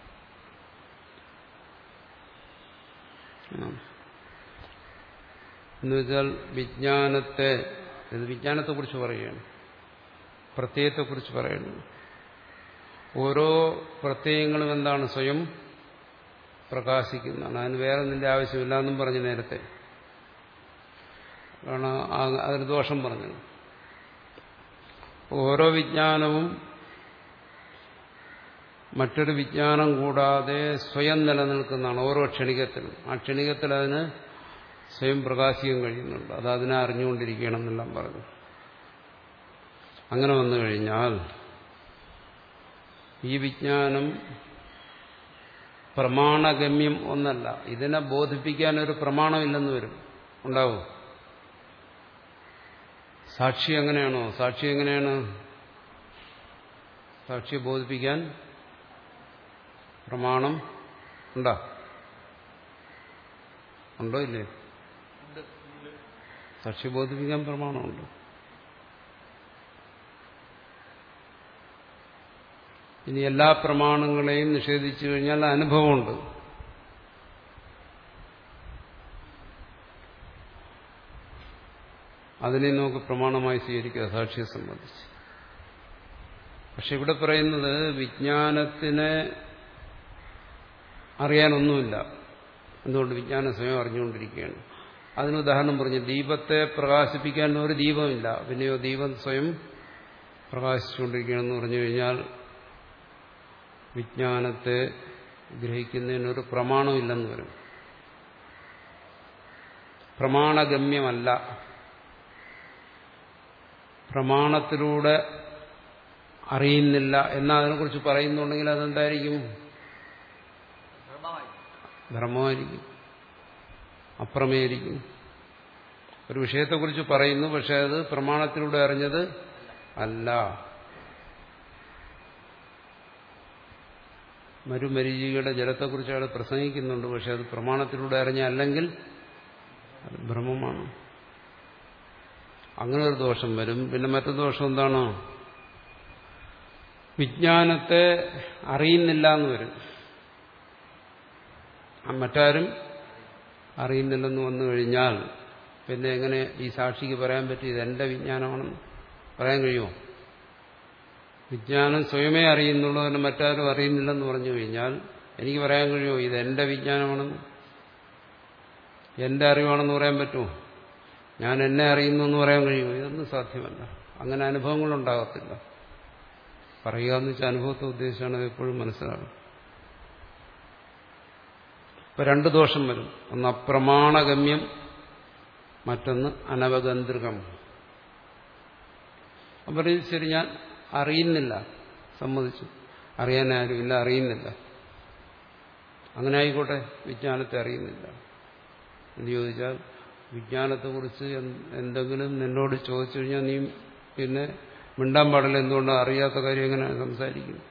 എന്നുവെച്ചാൽ വിജ്ഞാനത്തെ, ഇത് വിജ്ഞാനത്തെക്കുറിച്ച് പറയുകയാണ്, പ്രത്യയത്തെക്കുറിച്ച് പറയുന്നു. ഓരോ പ്രത്യയങ്ങളും എന്താണ്? സ്വയം പ്രകാശിക്കുന്നതാണ്. അതിന് വേറെ ഒന്നിന്റെ ആവശ്യമില്ല എന്നും പറഞ്ഞു നേരത്തെ. കാരണം അതൊരു ദോഷം പറഞ്ഞു. ഓരോ വിജ്ഞാനവും മറ്റൊരു വിജ്ഞാനം കൂടാതെ സ്വയം നിലനിൽക്കുന്നതാണ് ഓരോ ക്ഷണികത്തിലും. ആ ക്ഷണികത്തിൽ അതിന് സ്വയം പ്രകാശിക്കാൻ കഴിയുന്നുണ്ട്. അത് അതിനെ അറിഞ്ഞുകൊണ്ടിരിക്കണം എന്നെല്ലാം പറഞ്ഞു. അങ്ങനെ വന്നു കഴിഞ്ഞാൽ ഈ വിജ്ഞാനം പ്രമാണഗമ്യം ഒന്നല്ല. ഇതിനെ ബോധിപ്പിക്കാനൊരു പ്രമാണമില്ലെന്ന് വരും. ഉണ്ടാവും. സാക്ഷി എങ്ങനെയാണോ? സാക്ഷി എങ്ങനെയാണ്? സാക്ഷിയെ ബോധിപ്പിക്കാൻ പ്രമാണം ഉണ്ടോ? ഉണ്ടോ ഇല്ലേ? സാക്ഷി ബോധിപ്പിക്കാൻ പ്രമാണമുണ്ട്. ഇനി എല്ലാ പ്രമാണങ്ങളെയും നിഷേധിച്ചു കഴിഞ്ഞാൽ അനുഭവമുണ്ട്. അതിനെ നമുക്ക് പ്രമാണമായി സ്വീകരിക്കുക സാക്ഷിയെ സംബന്ധിച്ച്. പക്ഷെ ഇവിടെ പറയുന്നത് വിജ്ഞാനത്തിനെ അറിയാനൊന്നുമില്ല. എന്തുകൊണ്ട്? വിജ്ഞാനം സ്വയം അറിഞ്ഞുകൊണ്ടിരിക്കുകയാണ്. അതിന് ഉദാഹരണം പറഞ്ഞു, ദീപത്തെ പ്രകാശിപ്പിക്കാൻ ഒരു ദീപമില്ല, പിന്നെയോ ദീപം സ്വയം പ്രകാശിച്ചുകൊണ്ടിരിക്കുകയാണെന്ന് പറഞ്ഞു കഴിഞ്ഞാൽ വിജ്ഞാനത്തെ ഗ്രഹിക്കുന്നതിനൊരു പ്രമാണമില്ലെന്ന് വരും. പ്രമാണഗമ്യമല്ല. പ്രമാണത്തിലൂടെ അറിയുന്നില്ല എന്നാൽ അതിനെക്കുറിച്ച് പറയുന്നുണ്ടെങ്കിൽ അതെന്തായിരിക്കും? ധർമ്മമായിരിക്കും, അപ്രമേയായിരിക്കും. ഒരു വിഷയത്തെക്കുറിച്ച് പറയുന്നു, പക്ഷെ അത് പ്രമാണത്തിലൂടെ അറിഞ്ഞത് അല്ല. മരുമരീചികയുടെ ജലത്തെക്കുറിച്ച് അയാൾ പ്രസംഗിക്കുന്നുണ്ട്, പക്ഷെ അത് പ്രമാണത്തിലൂടെ അറിഞ്ഞ അല്ലെങ്കിൽ അത് ഭ്രമമാണ്. അങ്ങനെ ഒരു ദോഷം വരും. പിന്നെ മറ്റു ദോഷം എന്താണ്? വിജ്ഞാനത്തെ അറിയുന്നില്ല എന്ന് വരും. മറ്റാരും അറിയുന്നില്ലെന്ന് വന്നു കഴിഞ്ഞാൽ പിന്നെ എങ്ങനെ ഈ സാക്ഷിക്ക് പറയാൻ പറ്റും ഇതെന്റെ വിജ്ഞാനമാണെന്ന് പറയാൻ കഴിയുമോ? വിജ്ഞാനം സ്വയമേ അറിയുന്നുള്ളൂ, തന്നെ മറ്റാരും അറിയുന്നില്ലെന്ന് പറഞ്ഞു കഴിഞ്ഞാൽ എനിക്ക് പറയാൻ കഴിയുമോ ഇതെന്റെ വിജ്ഞാനമാണെന്ന്, എന്റെ അറിവാണെന്ന് പറയാൻ പറ്റുമോ? ഞാൻ എന്നെ അറിയുന്നു എന്ന് പറയാൻ കഴിയുമോ? ഇതൊന്നും സാധ്യമല്ല. അങ്ങനെ അനുഭവങ്ങളുണ്ടാകത്തില്ല. പറയുക എന്ന് വെച്ചാൽ അനുഭവത്തെ ഉദ്ദേശിച്ചാണ് അത് എപ്പോഴും മനസ്സിലാകും. ഇപ്പൊ രണ്ട് ദോഷം വരും. ഒന്ന് അപ്രമാണഗമ്യം, മറ്റൊന്ന് അനവഗന്ത്രികം. അപ്പം ശരി, ഞാൻ അറിയുന്നില്ല, സമ്മതിച്ചു, അറിയാൻ ആരുമില്ല, അറിയുന്നില്ല. അങ്ങനെ ആയിക്കോട്ടെ, വിജ്ഞാനത്തെ അറിയുന്നില്ല എന്ന് ചോദിച്ചാൽ വിജ്ഞാനത്തെക്കുറിച്ച് എന്തെങ്കിലും നിന്നോട് ചോദിച്ചു കഴിഞ്ഞാൽ നീ പിന്നെ മിണ്ടാൻ പാടില്ല. എന്തുകൊണ്ടാണ് അറിയാത്ത കാര്യം എങ്ങനെ സംസാരിക്കുന്നു?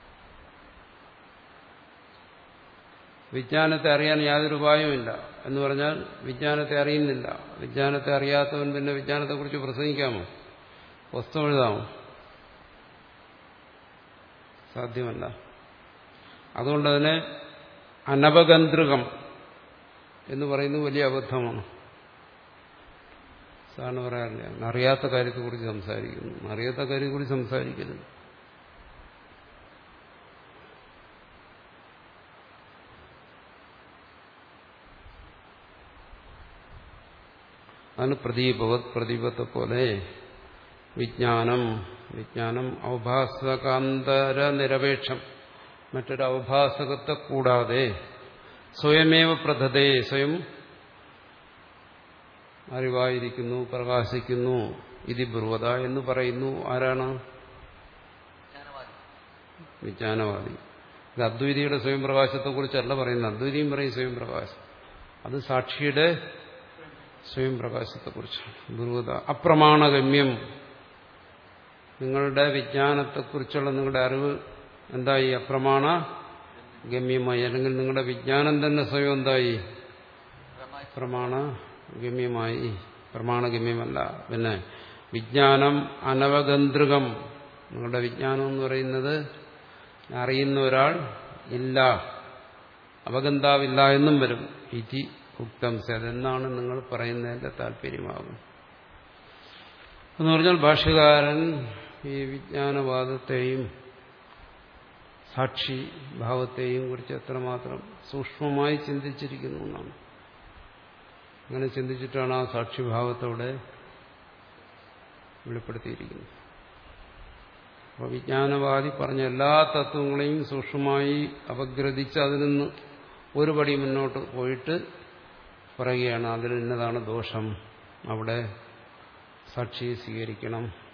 വിജ്ഞാനത്തെ അറിയാൻ യാതൊരു ഉപായവുമില്ല എന്ന് പറഞ്ഞാൽ വിജ്ഞാനത്തെ അറിയുന്നില്ല. വിജ്ഞാനത്തെ അറിയാത്തവൻ പിന്നെ വിജ്ഞാനത്തെക്കുറിച്ച് പ്രസംഗിക്കാമോ? പുസ്തകം എഴുതാമോ? സാധ്യമല്ല. അതുകൊണ്ട് അതിനെ അനവഗന്ത്രികം എന്ന് പറയുന്നത് വലിയ അബദ്ധമാണ്. സാറിന് പറയാറില്ല, അറിയാത്ത കാര്യത്തെക്കുറിച്ച് സംസാരിക്കുന്നു. അറിയാത്ത കാര്യത്തെക്കുറിച്ച് സംസാരിക്കരുത്. അതാണ് പ്രദീപവത്, പ്രദീപത്തെ പോലെ വിജ്ഞാനം. വിജ്ഞാനം ഔഭാസകാന്തര നിരപേക്ഷം, മറ്റൊരു ഔഭാസകത്തെ കൂടാതെ സ്വയമേവ പ്രധതേ, സ്വയം അറിവായിരിക്കുന്നു, പ്രകാശിക്കുന്നു. ഇതി ബ്രുവത എന്ന് പറയുന്നു. ആരാണ്? വിജ്ഞാനവാദി. ഇത് അദ്വൈതിയുടെ സ്വയം പ്രകാശത്തെക്കുറിച്ചല്ല പറയുന്നത്. അദ്വൈതിയും പറയും സ്വയം പ്രകാശം. അത് സാക്ഷിയുടെ സ്വയം പ്രകാശത്തെക്കുറിച്ചാണ്. ബ്രുവത അപ്രമാണഗമ്യം. നിങ്ങളുടെ വിജ്ഞാനത്തെക്കുറിച്ചുള്ള നിങ്ങളുടെ അറിവ് എന്തായി? അപ്രമാണ ഗമ്യമായി. അല്ലെങ്കിൽ നിങ്ങളുടെ വിജ്ഞാനം തന്നെ സ്വയം എന്തായി? പ്രമാണ ഗമ്യമായി. പ്രമാണഗമ്യമല്ല. പിന്നെ വിജ്ഞാനം അനവഗന്ത്രികം. നിങ്ങളുടെ വിജ്ഞാനം എന്ന് പറയുന്നത് അറിയുന്ന ഒരാൾ ഇല്ല, അവഗന്താവില്ല എന്നും വരും. ഇതി ഉക്തം സത് എന്നാണ് നിങ്ങൾ പറയുന്നതിന്റെ താല്പര്യമാകും. എന്ന് പറഞ്ഞാൽ ഭാഷ്യകാരൻ ഈ വിജ്ഞാനവാദത്തെയും സാക്ഷി ഭാവത്തെയും കുറിച്ച് എത്രമാത്രം സൂക്ഷ്മമായി ചിന്തിച്ചിരിക്കുന്നു എന്നാണ്. അങ്ങനെ ചിന്തിച്ചിട്ടാണ് ആ സാക്ഷിഭാവത്തോടെ വെളിപ്പെടുത്തിയിരിക്കുന്നത്. അപ്പോൾ വിജ്ഞാനവാദി പറഞ്ഞ എല്ലാ തത്വങ്ങളെയും സൂക്ഷ്മമായി അപഗ്രഥിച്ച് അതിൽ നിന്ന് ഒരു പടി മുന്നോട്ട് പോയിട്ട് പറയുകയാണ് അതിൽ ഇന്നതാണ് ദോഷം, അവിടെ സാക്ഷിയെ സ്വീകരിക്കണം.